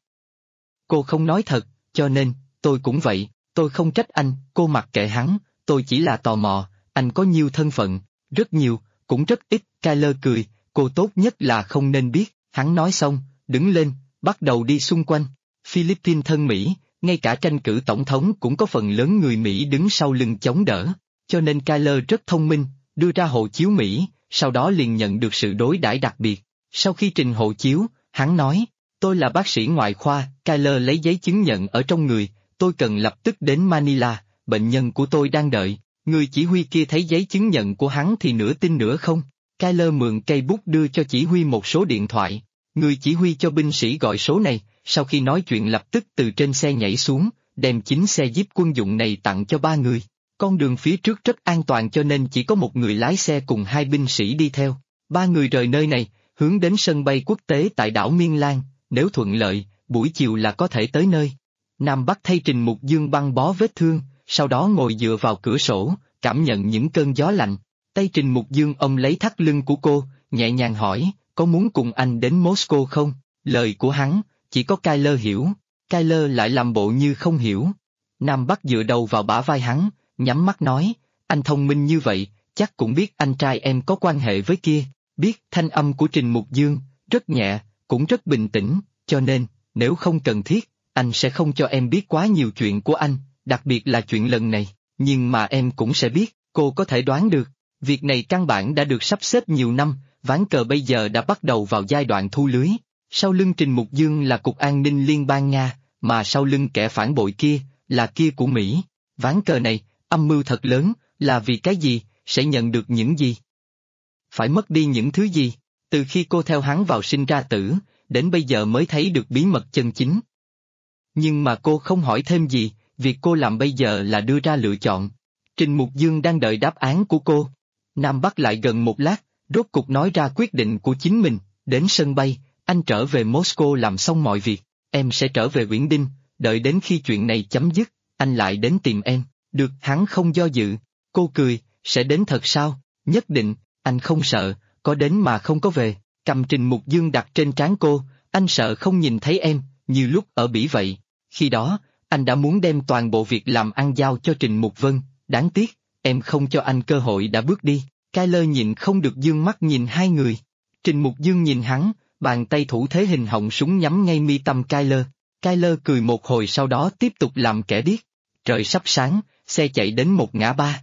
Cô không nói thật, cho nên, tôi cũng vậy, tôi không trách anh, cô mặc kệ hắn, tôi chỉ là tò mò, anh có nhiều thân phận, rất nhiều, cũng rất ít, Kyler cười, cô tốt nhất là không nên biết, hắn nói xong, đứng lên, bắt đầu đi xung quanh. Philippines thân Mỹ, ngay cả tranh cử tổng thống cũng có phần lớn người Mỹ đứng sau lưng chống đỡ, cho nên Kyler rất thông minh, đưa ra hộ chiếu Mỹ, sau đó liền nhận được sự đối đãi đặc biệt. Sau khi trình hộ chiếu, hắn nói, tôi là bác sĩ ngoại khoa, Kyler lấy giấy chứng nhận ở trong người, tôi cần lập tức đến Manila, bệnh nhân của tôi đang đợi. Người chỉ huy kia thấy giấy chứng nhận của hắn thì nửa tin nửa không. Kyler mượn cây bút đưa cho chỉ huy một số điện thoại. Người chỉ huy cho binh sĩ gọi số này, sau khi nói chuyện lập tức từ trên xe nhảy xuống, đem chính xe Jeep quân dụng này tặng cho 3 người. Con đường phía trước rất an toàn cho nên chỉ có một người lái xe cùng 2 binh sĩ đi theo. 3 người rời nơi này, hướng đến sân bay quốc tế tại đảo Miên Lan, nếu thuận lợi, buổi chiều là có thể tới nơi. Nam Bắc thay Trình Mục Dương băng bó vết thương, sau đó ngồi dựa vào cửa sổ, cảm nhận những cơn gió lạnh. Tay Trình Mục Dương ôm lấy thắt lưng của cô, nhẹ nhàng hỏi, có muốn cùng anh đến Moscow không? Lời của hắn, chỉ có Kyler hiểu. Kyler lại làm bộ như không hiểu. Nam Bắc dựa đầu vào bả vai hắn, nhắm mắt nói, anh thông minh như vậy, chắc cũng biết anh trai em có quan hệ với kia. Biết. Thanh âm của Trình Mục Dương, rất nhẹ, cũng rất bình tĩnh, cho nên, nếu không cần thiết, anh sẽ không cho em biết quá nhiều chuyện của anh, đặc biệt là chuyện lần này, nhưng mà em cũng sẽ biết, cô có thể đoán được. Việc này căn bản đã được sắp xếp nhiều năm, ván cờ bây giờ đã bắt đầu vào giai đoạn thu lưới. Sau lưng Trình Mục Dương là Cục An ninh Liên bang Nga, mà sau lưng kẻ phản bội kia, là kia của Mỹ. Ván cờ này, âm mưu thật lớn, là vì cái gì, sẽ nhận được những gì? Phải mất đi những thứ gì? Từ khi cô theo hắn vào sinh ra tử, đến bây giờ mới thấy được bí mật chân chính. Nhưng mà cô không hỏi thêm gì, việc cô làm bây giờ là đưa ra lựa chọn. Trình Mục Dương đang đợi đáp án của cô. Nam Bắc lại gần một lát, rốt cục nói ra quyết định của chính mình, đến sân bay, anh trở về Moscow làm xong mọi việc, em sẽ trở về Uyển Đinh, đợi đến khi chuyện này chấm dứt, anh lại đến tìm em, được. Hắn không do dự, cô cười, sẽ đến thật sao? Nhất định, anh không sợ, có đến mà không có về. Cầm Trình Mục Dương đặt trên trán cô, anh sợ không nhìn thấy em, như lúc ở Bỉ vậy. Khi đó, anh đã muốn đem toàn bộ việc làm ăn giao cho Trình Mục Vân, đáng tiếc, em không cho anh cơ hội đã bước đi. Kyler nhịn không được dương mắt nhìn hai người. Trình Mục Dương nhìn hắn, bàn tay thủ thế hình họng súng nhắm ngay mi tâm Kyler. Kyler cười một hồi sau đó tiếp tục làm kẻ điếc. Trời sắp sáng, xe chạy đến một ngã ba.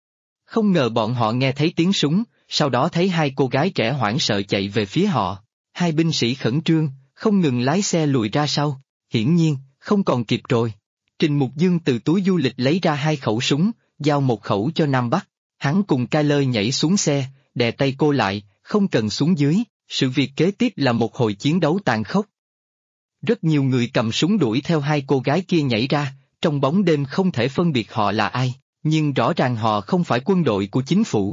Không ngờ bọn họ nghe thấy tiếng súng, sau đó thấy hai cô gái trẻ hoảng sợ chạy về phía họ. Hai binh sĩ khẩn trương, không ngừng lái xe lùi ra sau. Hiển nhiên, không còn kịp rồi. Trình Mục Dương từ túi du lịch lấy ra 2 khẩu súng, giao một khẩu cho Nam Bắc. Hắn cùng Kyler nhảy xuống xe, đè tay cô lại, không cần xuống dưới. Sự việc kế tiếp là một hồi chiến đấu tàn khốc. Rất nhiều người cầm súng đuổi theo hai cô gái kia nhảy ra, trong bóng đêm không thể phân biệt họ là ai, nhưng rõ ràng họ không phải quân đội của chính phủ.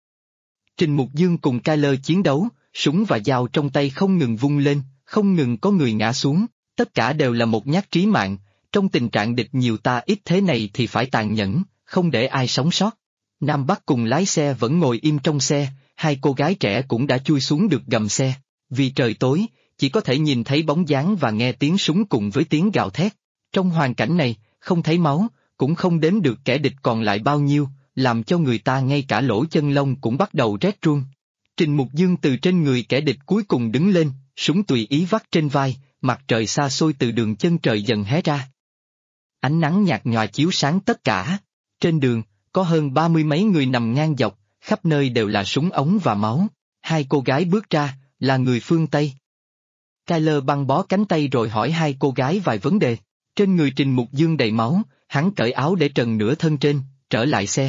Trình Mục Dương cùng Kyler chiến đấu, súng và dao trong tay không ngừng vung lên, không ngừng có người ngã xuống, tất cả đều là một nhát trí mạng, trong tình trạng địch nhiều ta ít thế này thì phải tàn nhẫn, không để ai sống sót. Nam Bắc cùng lái xe vẫn ngồi im trong xe, hai cô gái trẻ cũng đã chui xuống được gầm xe. Vì trời tối, chỉ có thể nhìn thấy bóng dáng và nghe tiếng súng cùng với tiếng gào thét. Trong hoàn cảnh này, không thấy máu, cũng không đếm được kẻ địch còn lại bao nhiêu, làm cho người ta ngay cả lỗ chân lông cũng bắt đầu rét run. Trình Mục Dương từ trên người kẻ địch cuối cùng đứng lên, súng tùy ý vắt trên vai, mặt trời xa xôi từ đường chân trời dần hé ra. Ánh nắng nhạt nhòa chiếu sáng tất cả. Trên đường, có hơn 30 mấy người nằm ngang dọc, khắp nơi đều là súng ống và máu. Hai cô gái bước ra, là người phương Tây. Kyler băng bó cánh tay rồi hỏi hai cô gái vài vấn đề. Trên người Trình Mục Dương đầy máu, hắn cởi áo để trần nửa thân trên, trở lại xe.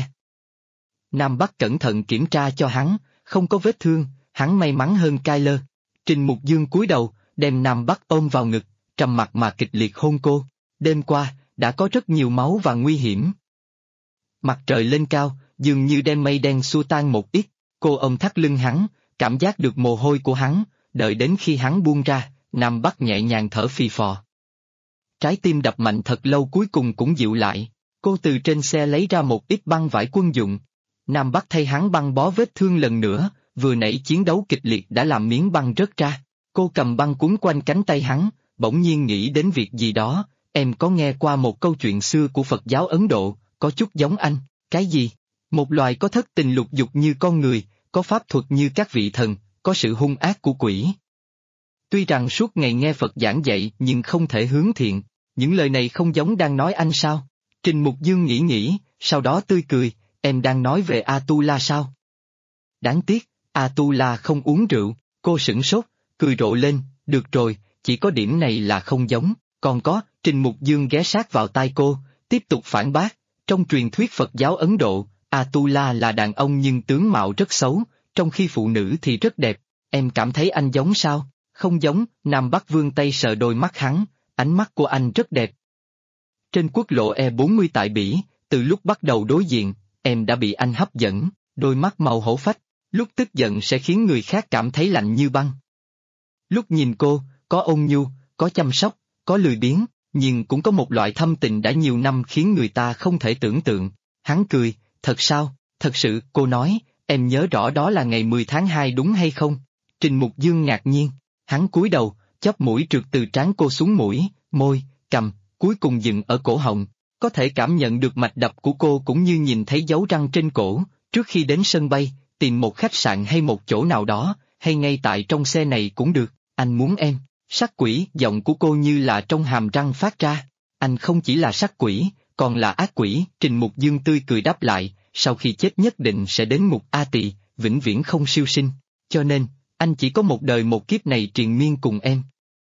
Nam Bắc cẩn thận kiểm tra cho hắn, không có vết thương, hắn may mắn hơn Kyler. Trình Mục Dương cúi đầu, đem Nam Bắc ôm vào ngực, trầm mặc mà kịch liệt hôn cô. Đêm qua, đã có rất nhiều máu và nguy hiểm. Mặt trời lên cao, dường như đem mây đen xua tan một ít. Cô ôm thắt lưng hắn, cảm giác được mồ hôi của hắn, đợi đến khi hắn buông ra, Nam Bắc nhẹ nhàng thở phì phò. Trái tim đập mạnh thật lâu cuối cùng cũng dịu lại, cô từ trên xe lấy ra một ít băng vải quân dụng. Nam Bắc thay hắn băng bó vết thương lần nữa, vừa nãy chiến đấu kịch liệt đã làm miếng băng rớt ra. Cô cầm băng quấn quanh cánh tay hắn, bỗng nhiên nghĩ đến việc gì đó, em có nghe qua một câu chuyện xưa của Phật giáo Ấn Độ, có chút giống anh, cái gì? Một loài có thất tình lục dục như con người, có pháp thuật như các vị thần, có sự hung ác của quỷ. Tuy rằng suốt ngày nghe Phật giảng dạy nhưng không thể hướng thiện, những lời này không giống đang nói anh sao? Trình Mục Dương nghĩ, sau đó tươi cười, em đang nói về Atula sao? Đáng tiếc, Atula không uống rượu, cô sửng sốt, cười rộ lên, được rồi, chỉ có điểm này là không giống, còn có, Trình Mục Dương ghé sát vào tai cô, tiếp tục phản bác, trong truyền thuyết Phật giáo Ấn Độ, Atula là đàn ông nhưng tướng mạo rất xấu, trong khi phụ nữ thì rất đẹp, em cảm thấy anh giống sao? Không giống, Nam Bắc vươn tay sờ đôi mắt hắn, ánh mắt của anh rất đẹp. Trên quốc lộ E40 tại Bỉ, từ lúc bắt đầu đối diện, em đã bị anh hấp dẫn, đôi mắt màu hổ phách, lúc tức giận sẽ khiến người khác cảm thấy lạnh như băng. Lúc nhìn cô, có ôn nhu, có chăm sóc, có lười biếng, nhưng cũng có một loại thâm tình đã nhiều năm khiến người ta không thể tưởng tượng. Hắn cười, thật sao, thật sự, cô nói, em nhớ rõ đó là ngày 10 tháng 2 đúng hay không? Trình Mục Dương ngạc nhiên, hắn cúi đầu, chóp mũi trượt từ trán cô xuống mũi, môi, cằm, cuối cùng dừng ở cổ họng, có thể cảm nhận được mạch đập của cô cũng như nhìn thấy dấu răng trên cổ, trước khi đến sân bay, tìm một khách sạn hay một chỗ nào đó, hay ngay tại trong xe này cũng được, anh muốn em. Sắc quỷ, giọng của cô như là trong hàm răng phát ra, anh không chỉ là sắc quỷ, còn là ác quỷ, Trình Mục Dương tươi cười đáp lại, sau khi chết nhất định sẽ đến ngục A Tỳ, vĩnh viễn không siêu sinh, cho nên, anh chỉ có một đời một kiếp này triền miên cùng em.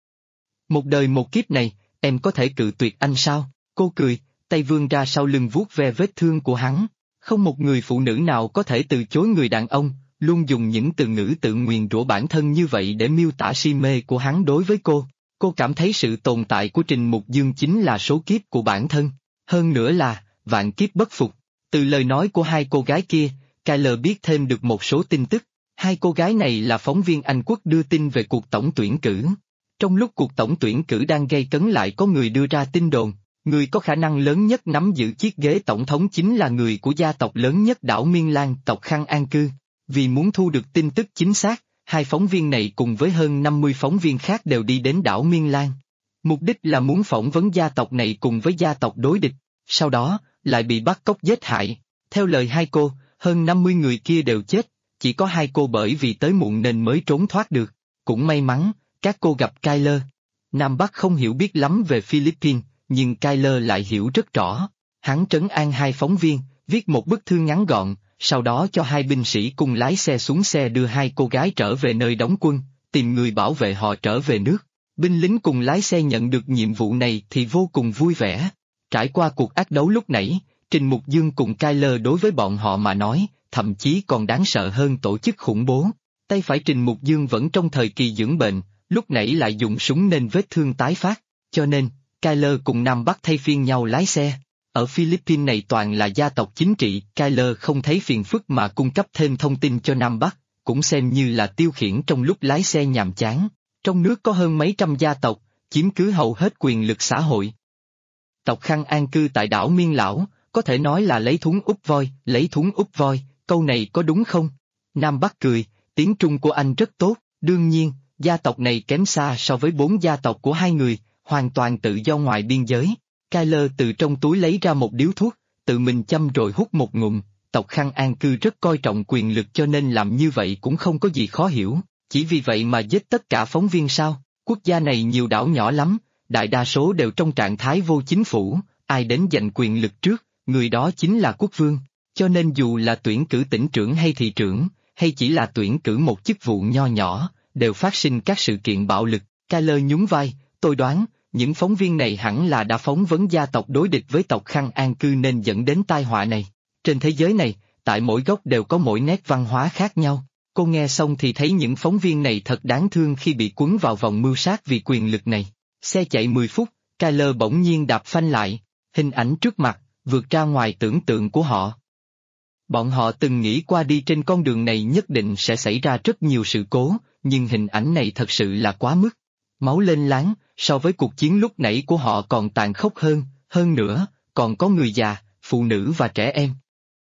Một đời một kiếp này, em có thể cự tuyệt anh sao? Cô cười, tay vươn ra sau lưng vuốt ve vết thương của hắn, không một người phụ nữ nào có thể từ chối người đàn ông, luôn dùng những từ ngữ tự nguyền rủa bản thân như vậy để miêu tả si mê của hắn đối với cô. Cô cảm thấy sự tồn tại của Trình Mục Dương chính là số kiếp của bản thân, hơn nữa là, vạn kiếp bất phục. Từ lời nói của hai cô gái kia, Kyler biết thêm được một số tin tức. Hai cô gái này là phóng viên Anh Quốc đưa tin về cuộc tổng tuyển cử. Trong lúc cuộc tổng tuyển cử đang gay cấn lại có người đưa ra tin đồn, người có khả năng lớn nhất nắm giữ chiếc ghế tổng thống chính là người của gia tộc lớn nhất đảo Miên Lan, tộc Khăn An Cư. Vì muốn thu được tin tức chính xác, hai phóng viên này cùng với hơn 50 phóng viên khác đều đi đến đảo Miên Lan. Mục đích là muốn phỏng vấn gia tộc này cùng với gia tộc đối địch, sau đó, lại bị bắt cóc giết hại. Theo lời hai cô, hơn 50 người kia đều chết, chỉ có hai cô bởi vì tới muộn nên mới trốn thoát được. Cũng may mắn, các cô gặp Kyler. Nam Bắc không hiểu biết lắm về Philippines, nhưng Kyler lại hiểu rất rõ. Hắn trấn an hai phóng viên, viết một bức thư ngắn gọn, sau đó cho hai binh sĩ cùng lái xe xuống xe đưa hai cô gái trở về nơi đóng quân, tìm người bảo vệ họ trở về nước. Binh lính cùng lái xe nhận được nhiệm vụ này thì vô cùng vui vẻ. Trải qua cuộc ác đấu lúc nãy, Trình Mục Dương cùng Kyler đối với bọn họ mà nói, thậm chí còn đáng sợ hơn tổ chức khủng bố. Tay phải Trình Mục Dương vẫn trong thời kỳ dưỡng bệnh, lúc nãy lại dùng súng nên vết thương tái phát, cho nên, Kyler cùng Nam Bắc thay phiên nhau lái xe. Ở Philippines này toàn là gia tộc chính trị, Kyler không thấy phiền phức mà cung cấp thêm thông tin cho Nam Bắc, cũng xem như là tiêu khiển trong lúc lái xe nhàm chán. Trong nước có hơn mấy trăm gia tộc, chiếm cứ hầu hết quyền lực xã hội. Tộc Khăn an cư tại đảo Miên Lão, có thể nói là lấy thúng úp voi, lấy thúng úp voi, câu này có đúng không? Nam Bắc cười, tiếng Trung của anh rất tốt, đương nhiên, gia tộc này kém xa so với 4 gia tộc của hai người, hoàn toàn tự do ngoài biên giới. Kyler từ trong túi lấy ra một điếu thuốc, tự mình châm rồi hút một ngụm, tộc Khăn an cư rất coi trọng quyền lực cho nên làm như vậy cũng không có gì khó hiểu, chỉ vì vậy mà giết tất cả phóng viên sao? Quốc gia này nhiều đảo nhỏ lắm, đại đa số đều trong trạng thái vô chính phủ, ai đến giành quyền lực trước, người đó chính là quốc vương, cho nên dù là tuyển cử tỉnh trưởng hay thị trưởng, hay chỉ là tuyển cử một chức vụ nho nhỏ, đều phát sinh các sự kiện bạo lực. Kyler nhún vai, tôi đoán, những phóng viên này hẳn là đã phỏng vấn gia tộc đối địch với tộc Khăn an cư nên dẫn đến tai họa này. Trên thế giới này, tại mỗi góc đều có mỗi nét văn hóa khác nhau. Cô nghe xong thì thấy những phóng viên này thật đáng thương khi bị cuốn vào vòng mưu sát vì quyền lực này. Xe chạy 10 phút, Kyler bỗng nhiên đạp phanh lại, hình ảnh trước mặt, vượt ra ngoài tưởng tượng của họ. Bọn họ từng nghĩ qua đi trên con đường này nhất định sẽ xảy ra rất nhiều sự cố, nhưng hình ảnh này thật sự là quá mức. Máu lên láng, so với cuộc chiến lúc nãy của họ còn tàn khốc hơn nữa, còn có người già, phụ nữ và trẻ em.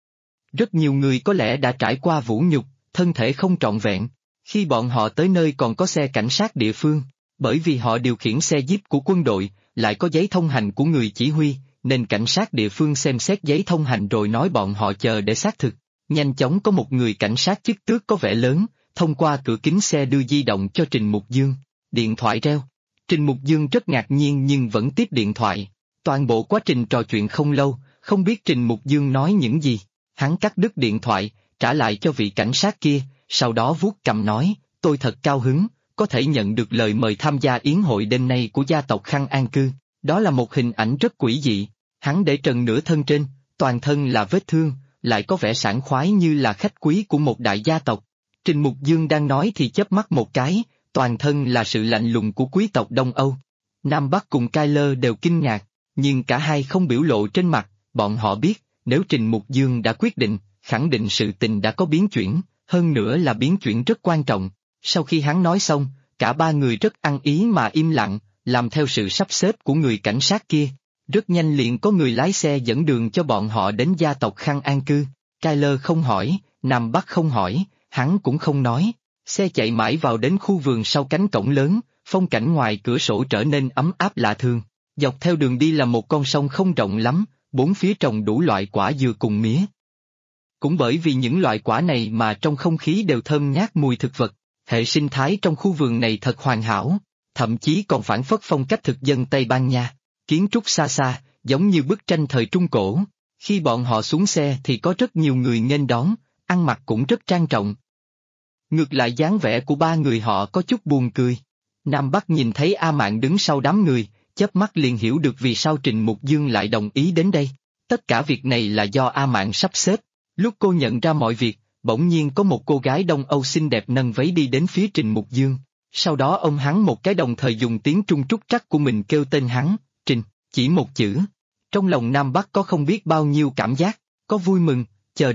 Rất nhiều người có lẽ đã trải qua vũ nhục, thân thể không trọn vẹn. Khi bọn họ tới nơi còn có xe cảnh sát địa phương, bởi vì họ điều khiển xe jeep của quân đội, lại có giấy thông hành của người chỉ huy, nên cảnh sát địa phương xem xét giấy thông hành rồi nói bọn họ chờ để xác thực. Nhanh chóng có một người cảnh sát chức tước có vẻ lớn, thông qua cửa kính xe đưa di động cho Trình Mục Dương. Điện thoại reo. Trình Mục Dương rất ngạc nhiên nhưng vẫn tiếp điện thoại. Toàn bộ quá trình trò chuyện không lâu, không biết Trình Mục Dương nói những gì. Hắn cắt đứt điện thoại, trả lại cho vị cảnh sát kia, sau đó vuốt cằm nói, tôi thật cao hứng, có thể nhận được lời mời tham gia yến hội đêm nay của gia tộc Khăn An Cư. Đó là một hình ảnh rất quỷ dị. Hắn để trần nửa thân trên, toàn thân là vết thương, lại có vẻ sảng khoái như là khách quý của một đại gia tộc. Trình Mục Dương đang nói thì chớp mắt một cái, toàn thân là sự lạnh lùng của quý tộc Đông Âu. Nam Bắc cùng Kyler đều kinh ngạc, nhưng cả hai không biểu lộ trên mặt, bọn họ biết, nếu Trình Mục Dương đã quyết định, khẳng định sự tình đã có biến chuyển, hơn nữa là biến chuyển rất quan trọng. Sau khi hắn nói xong, cả ba người rất ăn ý mà im lặng, làm theo sự sắp xếp của người cảnh sát kia. Rất nhanh liền có người lái xe dẫn đường cho bọn họ đến gia tộc Khăn An Cư. Kyler không hỏi, Nam Bắc không hỏi, hắn cũng không nói. Xe chạy mãi vào đến khu vườn sau cánh cổng lớn, phong cảnh ngoài cửa sổ trở nên ấm áp lạ thường. Dọc theo đường đi là một con sông không rộng lắm, bốn phía trồng đủ loại quả dừa cùng mía. Cũng bởi vì những loại quả này mà trong không khí đều thơm ngát mùi thực vật, hệ sinh thái trong khu vườn này thật hoàn hảo, thậm chí còn phản phất phong cách thực dân Tây Ban Nha. Kiến trúc xa xa, giống như bức tranh thời Trung Cổ. Khi bọn họ xuống xe thì có rất nhiều người nghênh đón, ăn mặc cũng rất trang trọng. Ngược lại dáng vẻ của ba người họ có chút buồn cười. Nam Bắc nhìn thấy A Mạn đứng sau đám người, chớp mắt liền hiểu được vì sao Trình Mục Dương lại đồng ý đến đây. Tất cả việc này là do A Mạn sắp xếp. Lúc cô nhận ra mọi việc, bỗng nhiên có một cô gái Đông Âu xinh đẹp nâng váy đi đến phía Trình Mục Dương. Sau đó ông hắn một cái đồng thời dùng tiếng Trung trúc trắc của mình kêu tên hắn, Trình, chỉ một chữ. Trong lòng Nam Bắc có không biết bao nhiêu cảm giác, có vui mừng,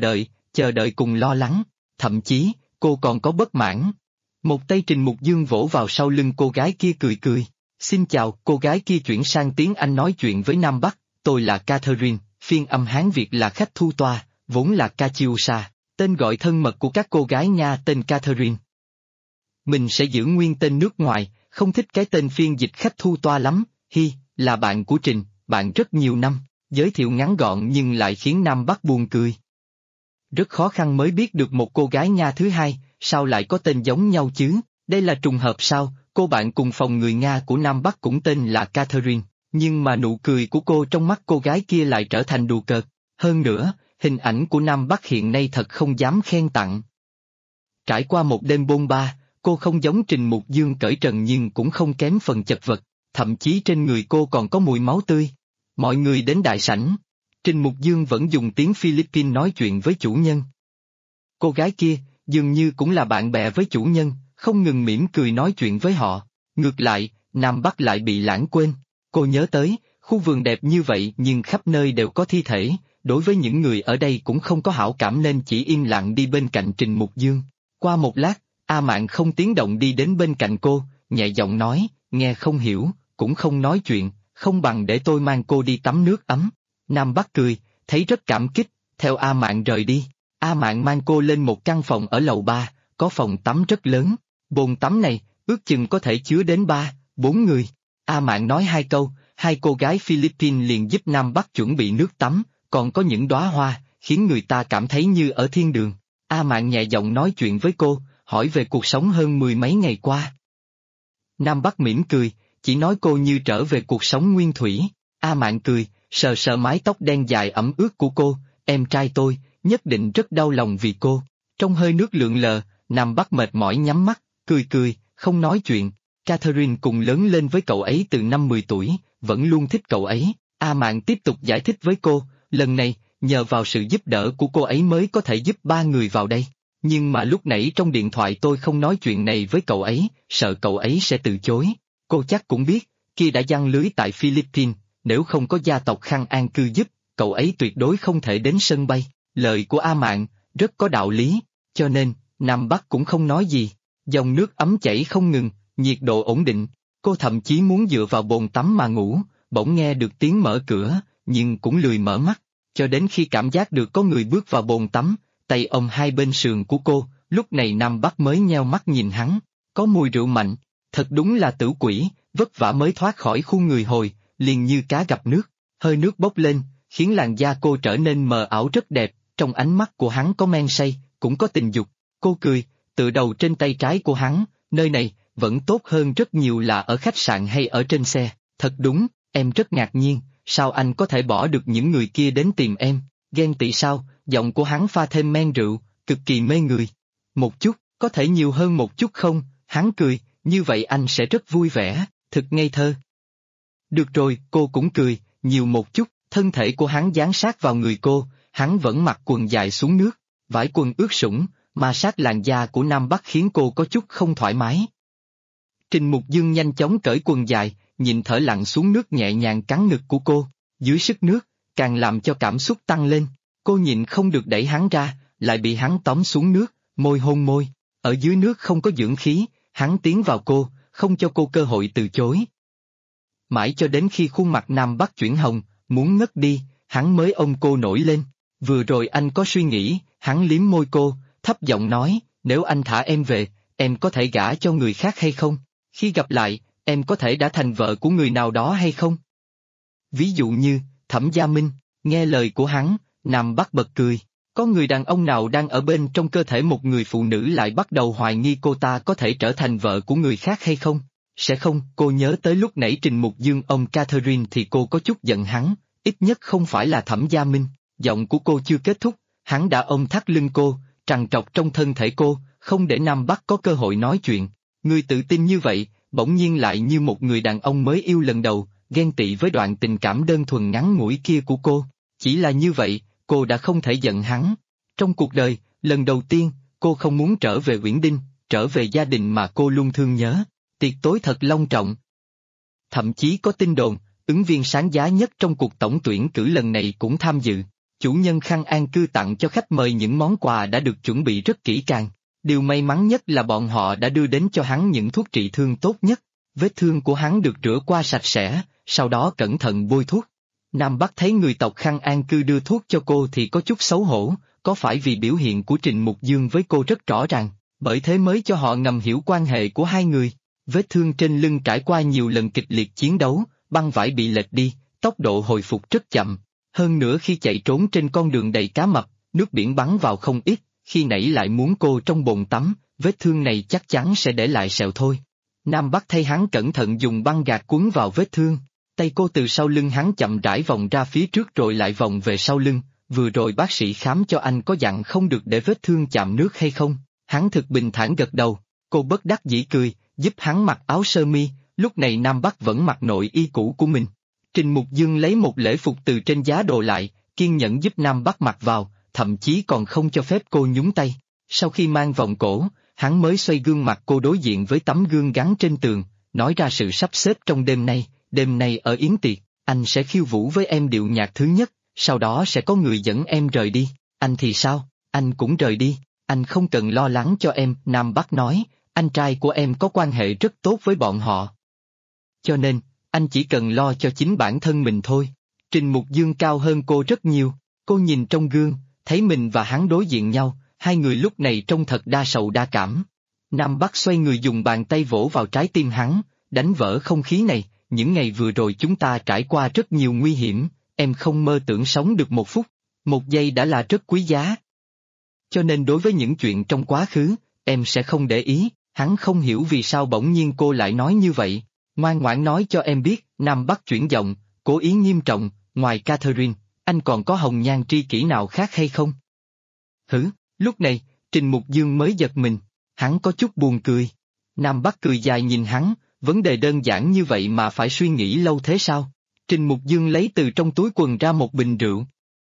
chờ đợi cùng lo lắng, thậm chí, cô còn có bất mãn. Một tay Trình Mục Dương vỗ vào sau lưng cô gái kia cười cười. Xin chào, cô gái kia chuyển sang tiếng Anh nói chuyện với Nam Bắc, tôi là Catherine, phiên âm Hán Việt là khách thu toa, vốn là Kachiusa, tên gọi thân mật của các cô gái Nga tên Catherine. Mình sẽ giữ nguyên tên nước ngoài, không thích cái tên phiên dịch khách thu toa lắm, là bạn của Trình, bạn rất nhiều năm, giới thiệu ngắn gọn nhưng lại khiến Nam Bắc buồn cười. Rất khó khăn mới biết được một cô gái Nga thứ hai, sao lại có tên giống nhau chứ, đây là trùng hợp sao, cô bạn cùng phòng người Nga của Nam Bắc cũng tên là Catherine, nhưng mà nụ cười của cô trong mắt cô gái kia lại trở thành đùa cợt, hơn nữa, hình ảnh của Nam Bắc hiện nay thật không dám khen tặng. Trải qua một đêm bôn ba, cô không giống Trình Mục Dương cởi trần nhưng cũng không kém phần chật vật, thậm chí trên người cô còn có mùi máu tươi. Mọi người đến đại sảnh. Trình Mục Dương vẫn dùng tiếng Philippines nói chuyện với chủ nhân. Cô gái kia, dường như cũng là bạn bè với chủ nhân, không ngừng mỉm cười nói chuyện với họ. Ngược lại, Nam Bắc lại bị lãng quên. Cô nhớ tới, khu vườn đẹp như vậy nhưng khắp nơi đều có thi thể, đối với những người ở đây cũng không có hảo cảm nên chỉ im lặng đi bên cạnh Trình Mục Dương. Qua một lát, A Mạn không tiếng động đi đến bên cạnh cô, nhẹ giọng nói, nghe không hiểu, cũng không nói chuyện, không bằng để tôi mang cô đi tắm nước ấm. Nam Bắc cười, thấy rất cảm kích, theo A Mạn rời đi. A Mạn mang cô lên một căn phòng ở lầu 3, có phòng tắm rất lớn. Bồn tắm này, ước chừng có thể chứa đến 3-4 người. A Mạn nói 2 câu, hai cô gái Philippines liền giúp Nam Bắc chuẩn bị nước tắm, còn có những đóa hoa, khiến người ta cảm thấy như ở thiên đường. A Mạn nhẹ giọng nói chuyện với cô, hỏi về cuộc sống hơn 10 mấy ngày qua. Nam Bắc mỉm cười, chỉ nói cô như trở về cuộc sống nguyên thủy. A Mạn cười, sờ sờ mái tóc đen dài ẩm ướt của cô, em trai tôi, nhất định rất đau lòng vì cô. Trong hơi nước lượn lờ, Nam Bắc mệt mỏi nhắm mắt, cười, không nói chuyện. Catherine cùng lớn lên với cậu ấy từ năm 10 tuổi, vẫn luôn thích cậu ấy. A Mạn tiếp tục giải thích với cô, lần này, nhờ vào sự giúp đỡ của cô ấy mới có thể giúp 3 người vào đây. Nhưng mà lúc nãy trong điện thoại tôi không nói chuyện này với cậu ấy, sợ cậu ấy sẽ từ chối. Cô chắc cũng biết, kia đã giăng lưới tại Philippines, nếu không có gia tộc Khăn An Cư giúp, cậu ấy tuyệt đối không thể đến sân bay. Lời của A Mạn, rất có đạo lý, cho nên, Nam Bắc cũng không nói gì. Dòng nước ấm chảy không ngừng, nhiệt độ ổn định, cô thậm chí muốn dựa vào bồn tắm mà ngủ, bỗng nghe được tiếng mở cửa, nhưng cũng lười mở mắt, cho đến khi cảm giác được có người bước vào bồn tắm, tay ôm hai bên sườn của cô, lúc này Nam Bắc mới nheo mắt nhìn hắn, có mùi rượu mạnh, thật đúng là tử quỷ, vất vả mới thoát khỏi khu người hồi, liền như cá gặp nước, hơi nước bốc lên, khiến làn da cô trở nên mờ ảo rất đẹp, trong ánh mắt của hắn có men say, cũng có tình dục, cô cười, tựa đầu trên tay trái của hắn, nơi này, vẫn tốt hơn rất nhiều là ở khách sạn hay ở trên xe, thật đúng, em rất ngạc nhiên, sao anh có thể bỏ được những người kia đến tìm em, ghen tị sao, giọng của hắn pha thêm men rượu, cực kỳ mê người. Một chút, có thể nhiều hơn một chút không, hắn cười, như vậy anh sẽ rất vui vẻ, thực ngây thơ. Được rồi, cô cũng cười, nhiều một chút, thân thể của hắn dán sát vào người cô, hắn vẫn mặc quần dài xuống nước, vải quần ướt sũng, mà sát làn da của Nam Bắc khiến cô có chút không thoải mái. Trình Mục Dương nhanh chóng cởi quần dài, nhìn thở lặn xuống nước nhẹ nhàng cắn ngực của cô, dưới sức nước, càng làm cho cảm xúc tăng lên, cô nhịn không được đẩy hắn ra, lại bị hắn tóm xuống nước, môi hôn môi, ở dưới nước không có dưỡng khí, hắn tiến vào cô, không cho cô cơ hội từ chối. Mãi cho đến khi khuôn mặt Nam Bắc chuyển hồng, muốn ngất đi, hắn mới ôm cô nổi lên, vừa rồi anh có suy nghĩ, hắn liếm môi cô, thấp giọng nói, nếu anh thả em về, em có thể gả cho người khác hay không? Khi gặp lại, em có thể đã thành vợ của người nào đó hay không? Ví dụ như, Thẩm Gia Minh, nghe lời của hắn, Nam Bắc bật cười. Có người đàn ông nào đang ở bên trong cơ thể một người phụ nữ lại bắt đầu hoài nghi cô ta có thể trở thành vợ của người khác hay không? Sẽ không, cô nhớ tới lúc nãy Trình Mục Dương ôm Catherine thì cô có chút giận hắn, ít nhất không phải là Thẩm Gia Minh, giọng của cô chưa kết thúc, hắn đã ôm thắt lưng cô, trằn trọc trong thân thể cô, không để Nam Bắc có cơ hội nói chuyện. Người tự tin như vậy, bỗng nhiên lại như một người đàn ông mới yêu lần đầu, ghen tị với đoạn tình cảm đơn thuần ngắn ngủi kia của cô. Chỉ là như vậy, cô đã không thể giận hắn. Trong cuộc đời, lần đầu tiên, cô không muốn trở về Uyển Đinh, trở về gia đình mà cô luôn thương nhớ. Tiệc tối thật long trọng. Thậm chí có tin đồn, ứng viên sáng giá nhất trong cuộc tổng tuyển cử lần này cũng tham dự. Chủ nhân Khang An cư tặng cho khách mời những món quà đã được chuẩn bị rất kỹ càng. Điều may mắn nhất là bọn họ đã đưa đến cho hắn những thuốc trị thương tốt nhất. Vết thương của hắn được rửa qua sạch sẽ, sau đó cẩn thận bôi thuốc. Nam Bắc thấy người tộc Khang An cư đưa thuốc cho cô thì có chút xấu hổ, có phải vì biểu hiện của Trình Mục Dương với cô rất rõ ràng, bởi thế mới cho họ ngầm hiểu quan hệ của hai người. Vết thương trên lưng trải qua nhiều lần kịch liệt chiến đấu, băng vải bị lệch đi, tốc độ hồi phục rất chậm. Hơn nữa khi chạy trốn trên con đường đầy cá mập, nước biển bắn vào không ít, khi nãy lại muốn cô trong bồn tắm, vết thương này chắc chắn sẽ để lại sẹo thôi. Nam Bắc thay hắn cẩn thận dùng băng gạc quấn vào vết thương, tay cô từ sau lưng hắn chậm rãi vòng ra phía trước rồi lại vòng về sau lưng, vừa rồi bác sĩ khám cho anh có dặn không được để vết thương chạm nước hay không, hắn thực bình thản gật đầu, cô bất đắc dĩ cười, giúp hắn mặc áo sơ mi, lúc này Nam Bắc vẫn mặc nội y cũ của mình. Trình Mục Dương lấy một lễ phục từ trên giá đồ lại, kiên nhẫn giúp Nam Bắc mặc vào, thậm chí còn không cho phép cô nhúng tay. Sau khi mang vòng cổ, hắn mới xoay gương mặt cô đối diện với tấm gương gắn trên tường, nói ra sự sắp xếp trong đêm nay ở yến tiệc, anh sẽ khiêu vũ với em điệu nhạc thứ nhất, sau đó sẽ có người dẫn em rời đi, anh thì sao, anh cũng rời đi, anh không cần lo lắng cho em, Nam Bắc nói, anh trai của em có quan hệ rất tốt với bọn họ. Cho nên, anh chỉ cần lo cho chính bản thân mình thôi. Trình Mục Dương cao hơn cô rất nhiều, cô nhìn trong gương, thấy mình và hắn đối diện nhau, hai người lúc này trông thật đa sầu đa cảm. Nam Bắc xoay người dùng bàn tay vỗ vào trái tim hắn, đánh vỡ không khí này, những ngày vừa rồi chúng ta trải qua rất nhiều nguy hiểm, em không mơ tưởng sống được một phút, một giây đã là rất quý giá. Cho nên đối với những chuyện trong quá khứ, em sẽ không để ý, hắn không hiểu vì sao bỗng nhiên cô lại nói như vậy, ngoan ngoãn nói cho em biết, Nam Bắc chuyển giọng, cố ý nghiêm trọng, ngoài Catherine, anh còn có hồng nhan tri kỷ nào khác hay không? Hử, lúc này, Trình Mục Dương mới giật mình, hắn có chút buồn cười. Nam Bắc cười dài nhìn hắn, vấn đề đơn giản như vậy mà phải suy nghĩ lâu thế sao? Trình Mục Dương lấy từ trong túi quần ra một bình rượu.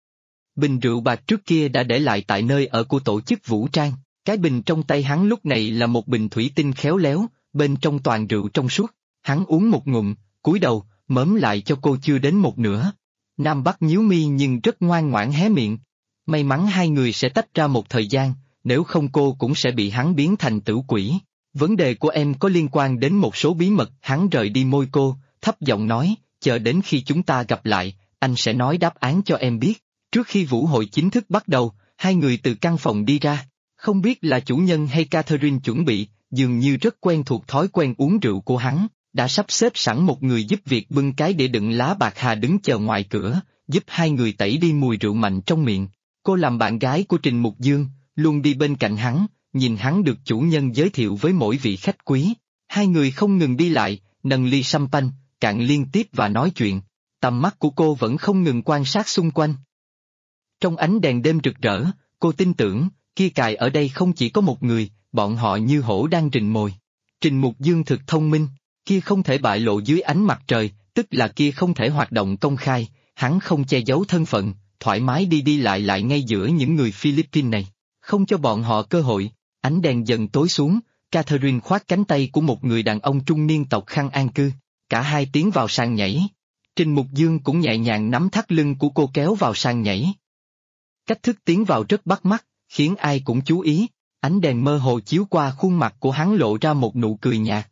Bình rượu bạc trước kia đã để lại tại nơi ở của tổ chức vũ trang, cái bình trong tay hắn lúc này là một bình thủy tinh khéo léo, bên trong toàn rượu trong suốt, hắn uống một ngụm, cúi đầu, mớm lại cho cô chưa đến một nửa. Nam Bắc nhíu mi nhưng rất ngoan ngoãn hé miệng. May mắn hai người sẽ tách ra một thời gian, nếu không cô cũng sẽ bị hắn biến thành tử quỷ. Vấn đề của em có liên quan đến một số bí mật. Hắn rời đi môi cô, thấp giọng nói, chờ đến khi chúng ta gặp lại, anh sẽ nói đáp án cho em biết. Trước khi vũ hội chính thức bắt đầu, hai người từ căn phòng đi ra. Không biết là chủ nhân hay Catherine chuẩn bị, dường như rất quen thuộc thói quen uống rượu của hắn, đã sắp xếp sẵn một người giúp việc bưng cái để đựng lá bạc hà đứng chờ ngoài cửa, giúp hai người tẩy đi mùi rượu mạnh trong miệng. Cô làm bạn gái của Trình Mục Dương, luôn đi bên cạnh hắn, nhìn hắn được chủ nhân giới thiệu với mỗi vị khách quý. Hai người không ngừng đi lại, nâng ly champagne, cạn liên tiếp và nói chuyện. Tầm mắt của cô vẫn không ngừng quan sát xung quanh. Trong ánh đèn đêm rực rỡ, cô tin tưởng, kia cài ở đây không chỉ có một người, bọn họ như hổ đang rình mồi. Trình Mục Dương thực thông minh, kia không thể bại lộ dưới ánh mặt trời, tức là kia không thể hoạt động công khai, hắn không che giấu thân phận, thoải mái đi đi lại lại ngay giữa những người Philippines này, không cho bọn họ cơ hội. Ánh đèn dần tối xuống, Catherine khoác cánh tay của một người đàn ông trung niên tộc Khăn An Cư, cả hai tiến vào sàn nhảy. Trình Mục Dương cũng nhẹ nhàng nắm thắt lưng của cô kéo vào sàn nhảy. Cách thức tiến vào rất bắt mắt, khiến ai cũng chú ý, ánh đèn mơ hồ chiếu qua khuôn mặt của hắn lộ ra một nụ cười nhạt.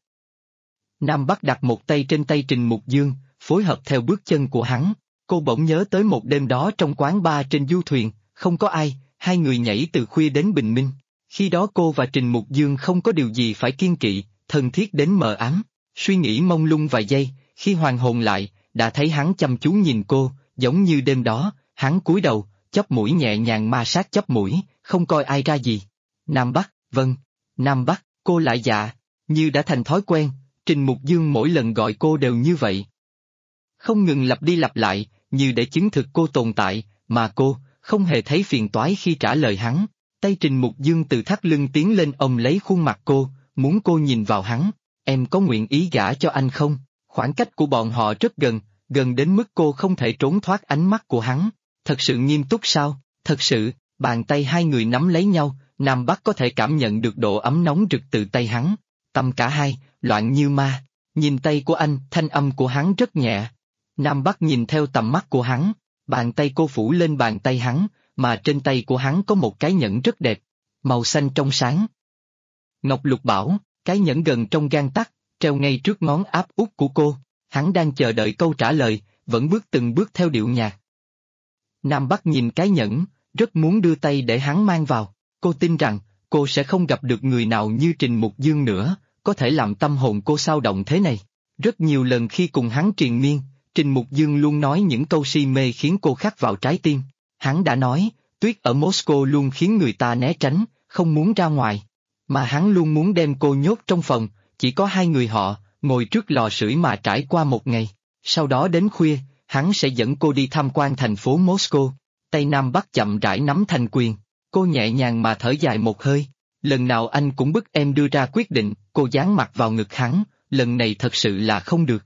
Nam Bắc đặt một tay trên tay Trình Mục Dương, phối hợp theo bước chân của hắn. Cô bỗng nhớ tới một đêm đó trong quán bar trên du thuyền, không có ai, hai người nhảy từ khuya đến bình minh. Khi đó cô và Trình Mục Dương không có điều gì phải kiêng kỵ, thân thiết đến mờ ám. Suy nghĩ mông lung vài giây, khi hoàn hồn lại, đã thấy hắn chăm chú nhìn cô, giống như đêm đó, hắn cúi đầu, chóp mũi nhẹ nhàng ma sát chóp mũi, không coi ai ra gì. Nam Bắc, vâng, Nam Bắc, cô lại dạ, như đã thành thói quen, Trình Mục Dương mỗi lần gọi cô đều như vậy. Không ngừng lặp đi lặp lại, như để chứng thực cô tồn tại, mà cô, không hề thấy phiền toái khi trả lời hắn. Tay Trình Mục Dương từ thắt lưng tiến lên ôm lấy khuôn mặt cô, muốn cô nhìn vào hắn. Em có nguyện ý gả cho anh không? Khoảng cách của bọn họ rất gần, gần đến mức cô không thể trốn thoát ánh mắt của hắn. Thật sự nghiêm túc sao? Thật sự, bàn tay hai người nắm lấy nhau, Nam Bắc có thể cảm nhận được độ ấm nóng rực từ tay hắn. Tâm cả hai, loạn như ma. Nhìn tay của anh, thanh âm của hắn rất nhẹ. Nam Bắc nhìn theo tầm mắt của hắn, bàn tay cô phủ lên bàn tay hắn, mà trên tay của hắn có một cái nhẫn rất đẹp, màu xanh trong sáng. Ngọc Lục bảo, cái nhẫn gần trong gang tắc, treo ngay trước ngón áp út của cô, hắn đang chờ đợi câu trả lời, vẫn bước từng bước theo điệu nhạc. Nam Bắc nhìn cái nhẫn, rất muốn đưa tay để hắn mang vào, cô tin rằng, cô sẽ không gặp được người nào như Trình Mục Dương nữa, có thể làm tâm hồn cô xao động thế này. Rất nhiều lần khi cùng hắn triền miên, Trình Mục Dương luôn nói những câu si mê khiến cô khắc vào trái tim. Hắn đã nói, tuyết ở Moscow luôn khiến người ta né tránh, không muốn ra ngoài. Mà hắn luôn muốn đem cô nhốt trong phòng, chỉ có hai người họ, ngồi trước lò sưởi mà trải qua một ngày. Sau đó đến khuya, hắn sẽ dẫn cô đi tham quan thành phố Moscow. Tay Nam Bắc chậm rãi nắm thành quyền, cô nhẹ nhàng mà thở dài một hơi. Lần nào anh cũng bức em đưa ra quyết định, cô dán mặt vào ngực hắn, lần này thật sự là không được.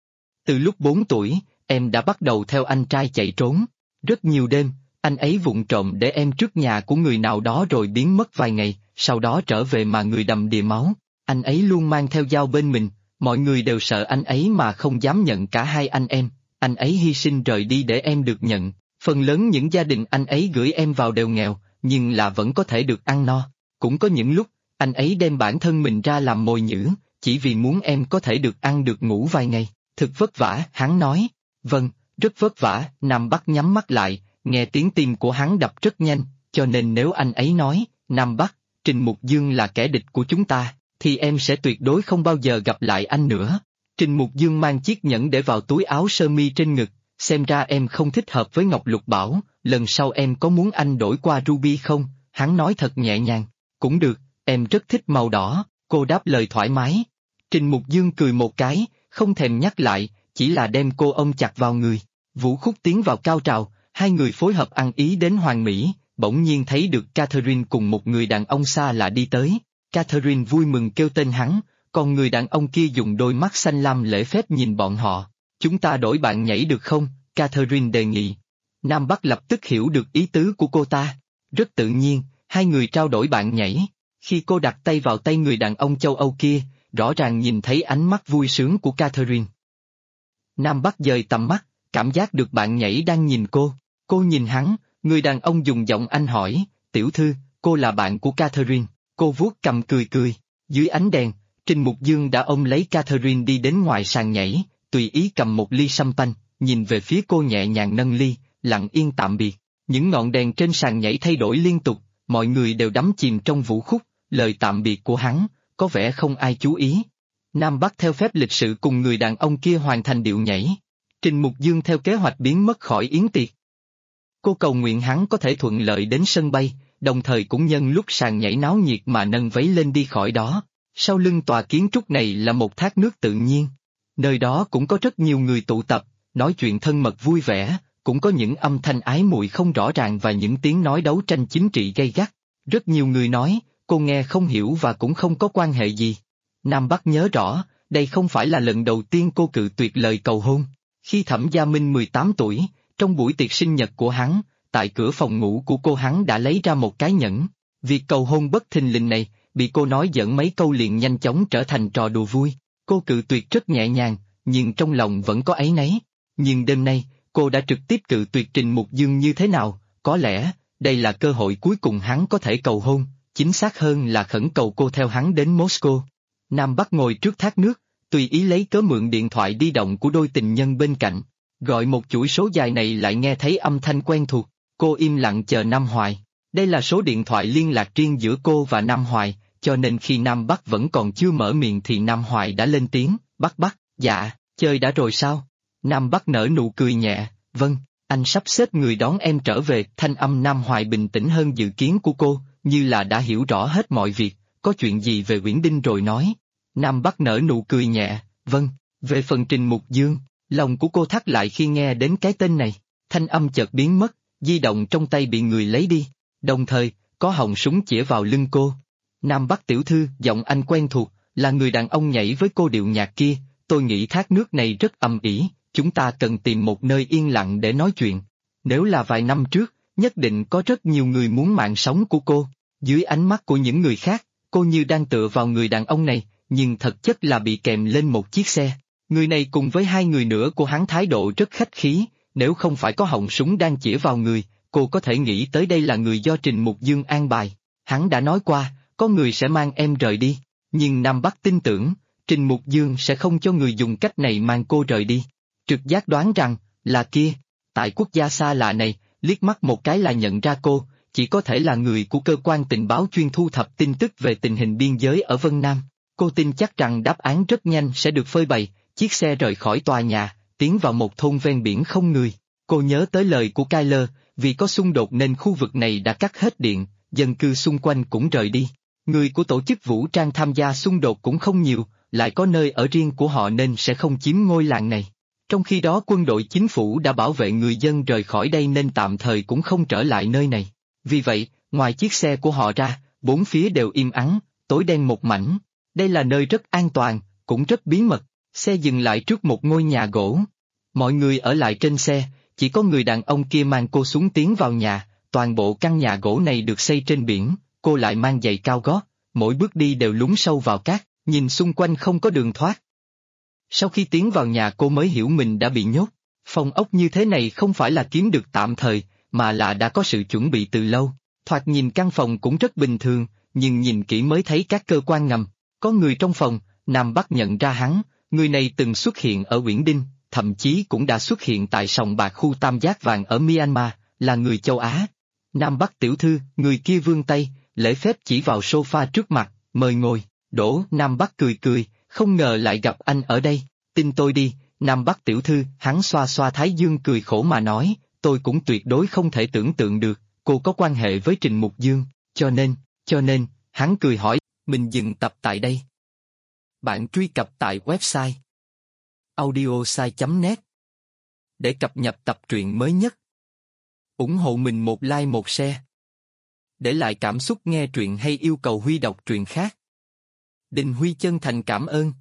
Từ lúc 4 tuổi, em đã bắt đầu theo anh trai chạy trốn. Rất nhiều đêm, anh ấy vụng trộm để em trước nhà của người nào đó rồi biến mất vài ngày, sau đó trở về mà người đầm đìa máu. Anh ấy luôn mang theo dao bên mình, mọi người đều sợ anh ấy mà không dám nhận cả hai anh em. Anh ấy hy sinh rời đi để em được nhận. Phần lớn những gia đình anh ấy gửi em vào đều nghèo, nhưng là vẫn có thể được ăn no. Cũng có những lúc, anh ấy đem bản thân mình ra làm mồi nhử, chỉ vì muốn em có thể được ăn được ngủ vài ngày. Thực vất vả, hắn nói. Vâng, rất vất vả. Nam Bắc nhắm mắt lại, nghe tiếng tim của hắn đập rất nhanh, cho nên nếu anh ấy nói, Nam Bắc, Trình Mục Dương là kẻ địch của chúng ta, thì em sẽ tuyệt đối không bao giờ gặp lại anh nữa. Trình Mục Dương mang chiếc nhẫn để vào túi áo sơ mi trên ngực, xem ra em không thích hợp với Ngọc Lục bảo, lần sau em có muốn anh đổi qua Ruby không? Hắn nói thật nhẹ nhàng. Cũng được, em rất thích màu đỏ, cô đáp lời thoải mái. Trình Mục Dương cười một cái, không thèm nhắc lại, chỉ là đem cô ôm chặt vào người. Vũ khúc tiến vào cao trào, hai người phối hợp ăn ý đến hoàn mỹ, bỗng nhiên thấy được Catherine cùng một người đàn ông xa lạ đi tới. Catherine vui mừng kêu tên hắn, còn người đàn ông kia dùng đôi mắt xanh lam lễ phép nhìn bọn họ. Chúng ta đổi bạn nhảy được không? Catherine đề nghị. Nam Bắc lập tức hiểu được ý tứ của cô ta. Rất tự nhiên, hai người trao đổi bạn nhảy. Khi cô đặt tay vào tay người đàn ông châu Âu kia, rõ ràng nhìn thấy ánh mắt vui sướng của Catherine. Nam Bắc dời tầm mắt, cảm giác được bạn nhảy đang nhìn cô. Cô nhìn hắn, Người đàn ông dùng giọng anh hỏi, tiểu thư, cô là bạn của Catherine. Cô vuốt cầm cười cười. Dưới ánh đèn, Trình Mục Dương đã ôm lấy Catherine đi đến ngoài sàn nhảy, tùy ý cầm một ly champagne, nhìn về phía cô nhẹ nhàng nâng ly, lặng yên tạm biệt. Những ngọn đèn trên sàn nhảy thay đổi liên tục, mọi người đều đắm chìm trong vũ khúc, lời tạm biệt của hắn, có vẻ không ai chú ý. Nam Bắc theo phép lịch sự cùng người đàn ông kia hoàn thành điệu nhảy. Trình Mục Dương theo kế hoạch biến mất khỏi yến tiệc. Cô cầu nguyện hắn có thể thuận lợi đến sân bay, đồng thời cũng nhân lúc sàn nhảy náo nhiệt mà nâng váy lên đi khỏi đó. Sau lưng tòa kiến trúc này là một thác nước tự nhiên. Nơi đó cũng có rất nhiều người tụ tập, nói chuyện thân mật vui vẻ, cũng có những âm thanh ái muội không rõ ràng và những tiếng nói đấu tranh chính trị gay gắt. Rất nhiều người nói, cô nghe không hiểu và cũng không có quan hệ gì. Nam Bắc nhớ rõ, đây không phải là lần đầu tiên cô cự tuyệt lời cầu hôn. Khi Thẩm Gia Minh 18 tuổi, trong buổi tiệc sinh nhật của hắn, tại cửa phòng ngủ của cô hắn đã lấy ra một cái nhẫn. Việc cầu hôn bất thình lình này, bị cô nói giỡn mấy câu liền nhanh chóng trở thành trò đùa vui. Cô cự tuyệt rất nhẹ nhàng, nhưng trong lòng vẫn có áy náy. Nhưng đêm nay, cô đã trực tiếp cự tuyệt Trình Mục Dương như thế nào? Có lẽ, đây là cơ hội cuối cùng hắn có thể cầu hôn, chính xác hơn là khẩn cầu cô theo hắn đến Moscow. Nam Bắc ngồi trước thác nước, tùy ý lấy cớ mượn điện thoại di động của đôi tình nhân bên cạnh. Gọi một chuỗi số dài này lại nghe thấy âm thanh quen thuộc, cô im lặng chờ Nam Hoài. Đây là số điện thoại liên lạc riêng giữa cô và Nam Hoài, cho nên khi Nam Bắc vẫn còn chưa mở miệng thì Nam Hoài đã lên tiếng, Bắc, dạ, chơi đã rồi sao? Nam Bắc nở nụ cười nhẹ, vâng, anh sắp xếp người đón em trở về. Thanh âm Nam Hoài bình tĩnh hơn dự kiến của cô, như là đã hiểu rõ hết mọi việc, có chuyện gì về Uyển Đinh rồi nói. Nam Bắc nở nụ cười nhẹ, vâng, về phần Trình Mục Dương, lòng của cô thắt lại khi nghe đến cái tên này, thanh âm chợt biến mất, di động trong tay bị người lấy đi, đồng thời, có họng súng chĩa vào lưng cô. Nam Bắc tiểu thư, giọng anh quen thuộc, là người đàn ông nhảy với cô điệu nhạc kia, tôi nghĩ thác nước này rất âm ỉ, chúng ta cần tìm một nơi yên lặng để nói chuyện. Nếu là vài năm trước, nhất định có rất nhiều người muốn mạng sống của cô. Dưới ánh mắt của những người khác, cô như đang tựa vào người đàn ông này, nhưng thực chất là bị kèm lên một chiếc xe. Người này cùng với hai người nữa của hắn thái độ rất khách khí, nếu không phải có họng súng đang chĩa vào người, cô có thể nghĩ tới đây là người do Trình Mục Dương an bài. Hắn đã nói qua, có người sẽ mang em rời đi, nhưng Nam Bắc tin tưởng, Trình Mục Dương sẽ không cho người dùng cách này mang cô rời đi. Trực giác đoán rằng, là kia, tại quốc gia xa lạ này, liếc mắt một cái là nhận ra cô, chỉ có thể là người của cơ quan tình báo chuyên thu thập tin tức về tình hình biên giới ở Vân Nam. Cô tin chắc rằng đáp án rất nhanh sẽ được phơi bày, chiếc xe rời khỏi tòa nhà, tiến vào một thôn ven biển không người. Cô nhớ tới lời của Kyler, vì có xung đột nên khu vực này đã cắt hết điện, dân cư xung quanh cũng rời đi. Người của tổ chức vũ trang tham gia xung đột cũng không nhiều, lại có nơi ở riêng của họ nên sẽ không chiếm ngôi làng này. Trong khi đó quân đội chính phủ đã bảo vệ người dân rời khỏi đây nên tạm thời cũng không trở lại nơi này. Vì vậy, ngoài chiếc xe của họ ra, bốn phía đều im ắng, tối đen một mảnh. Đây là nơi rất an toàn, cũng rất bí mật. Xe dừng lại trước một ngôi nhà gỗ. Mọi người ở lại trên xe, chỉ có người đàn ông kia mang cô xuống tiến vào nhà. Toàn bộ căn nhà gỗ này được xây trên biển, cô lại mang giày cao gót, mỗi bước đi đều lún sâu vào cát, nhìn xung quanh không có đường thoát. Sau khi tiến vào nhà cô mới hiểu mình đã bị nhốt. Phòng ốc như thế này không phải là kiếm được tạm thời, mà là đã có sự chuẩn bị từ lâu. Thoạt nhìn căn phòng cũng rất bình thường, nhưng nhìn kỹ mới thấy các cơ quan ngầm. Có người trong phòng, Nam Bắc nhận ra hắn, người này từng xuất hiện ở Uyển Đinh, thậm chí cũng đã xuất hiện tại sòng bạc khu Tam Giác Vàng ở Myanmar, là người châu Á. Nam Bắc tiểu thư, người kia vươn tay, lễ phép chỉ vào sofa trước mặt, mời ngồi. Đỗ, Nam Bắc cười cười, không ngờ lại gặp anh ở đây, tin tôi đi, Nam Bắc tiểu thư, hắn xoa xoa thái dương cười khổ mà nói, tôi cũng tuyệt đối không thể tưởng tượng được, cô có quan hệ với Trình Mục Dương, cho nên, hắn cười hỏi, mình dừng tập tại đây. Bạn truy cập tại website audiosai.net để cập nhật tập truyện mới nhất. Ủng hộ mình một like một share. Để lại cảm xúc nghe truyện hay yêu cầu Huy đọc truyện khác. Đình Huy chân thành cảm ơn.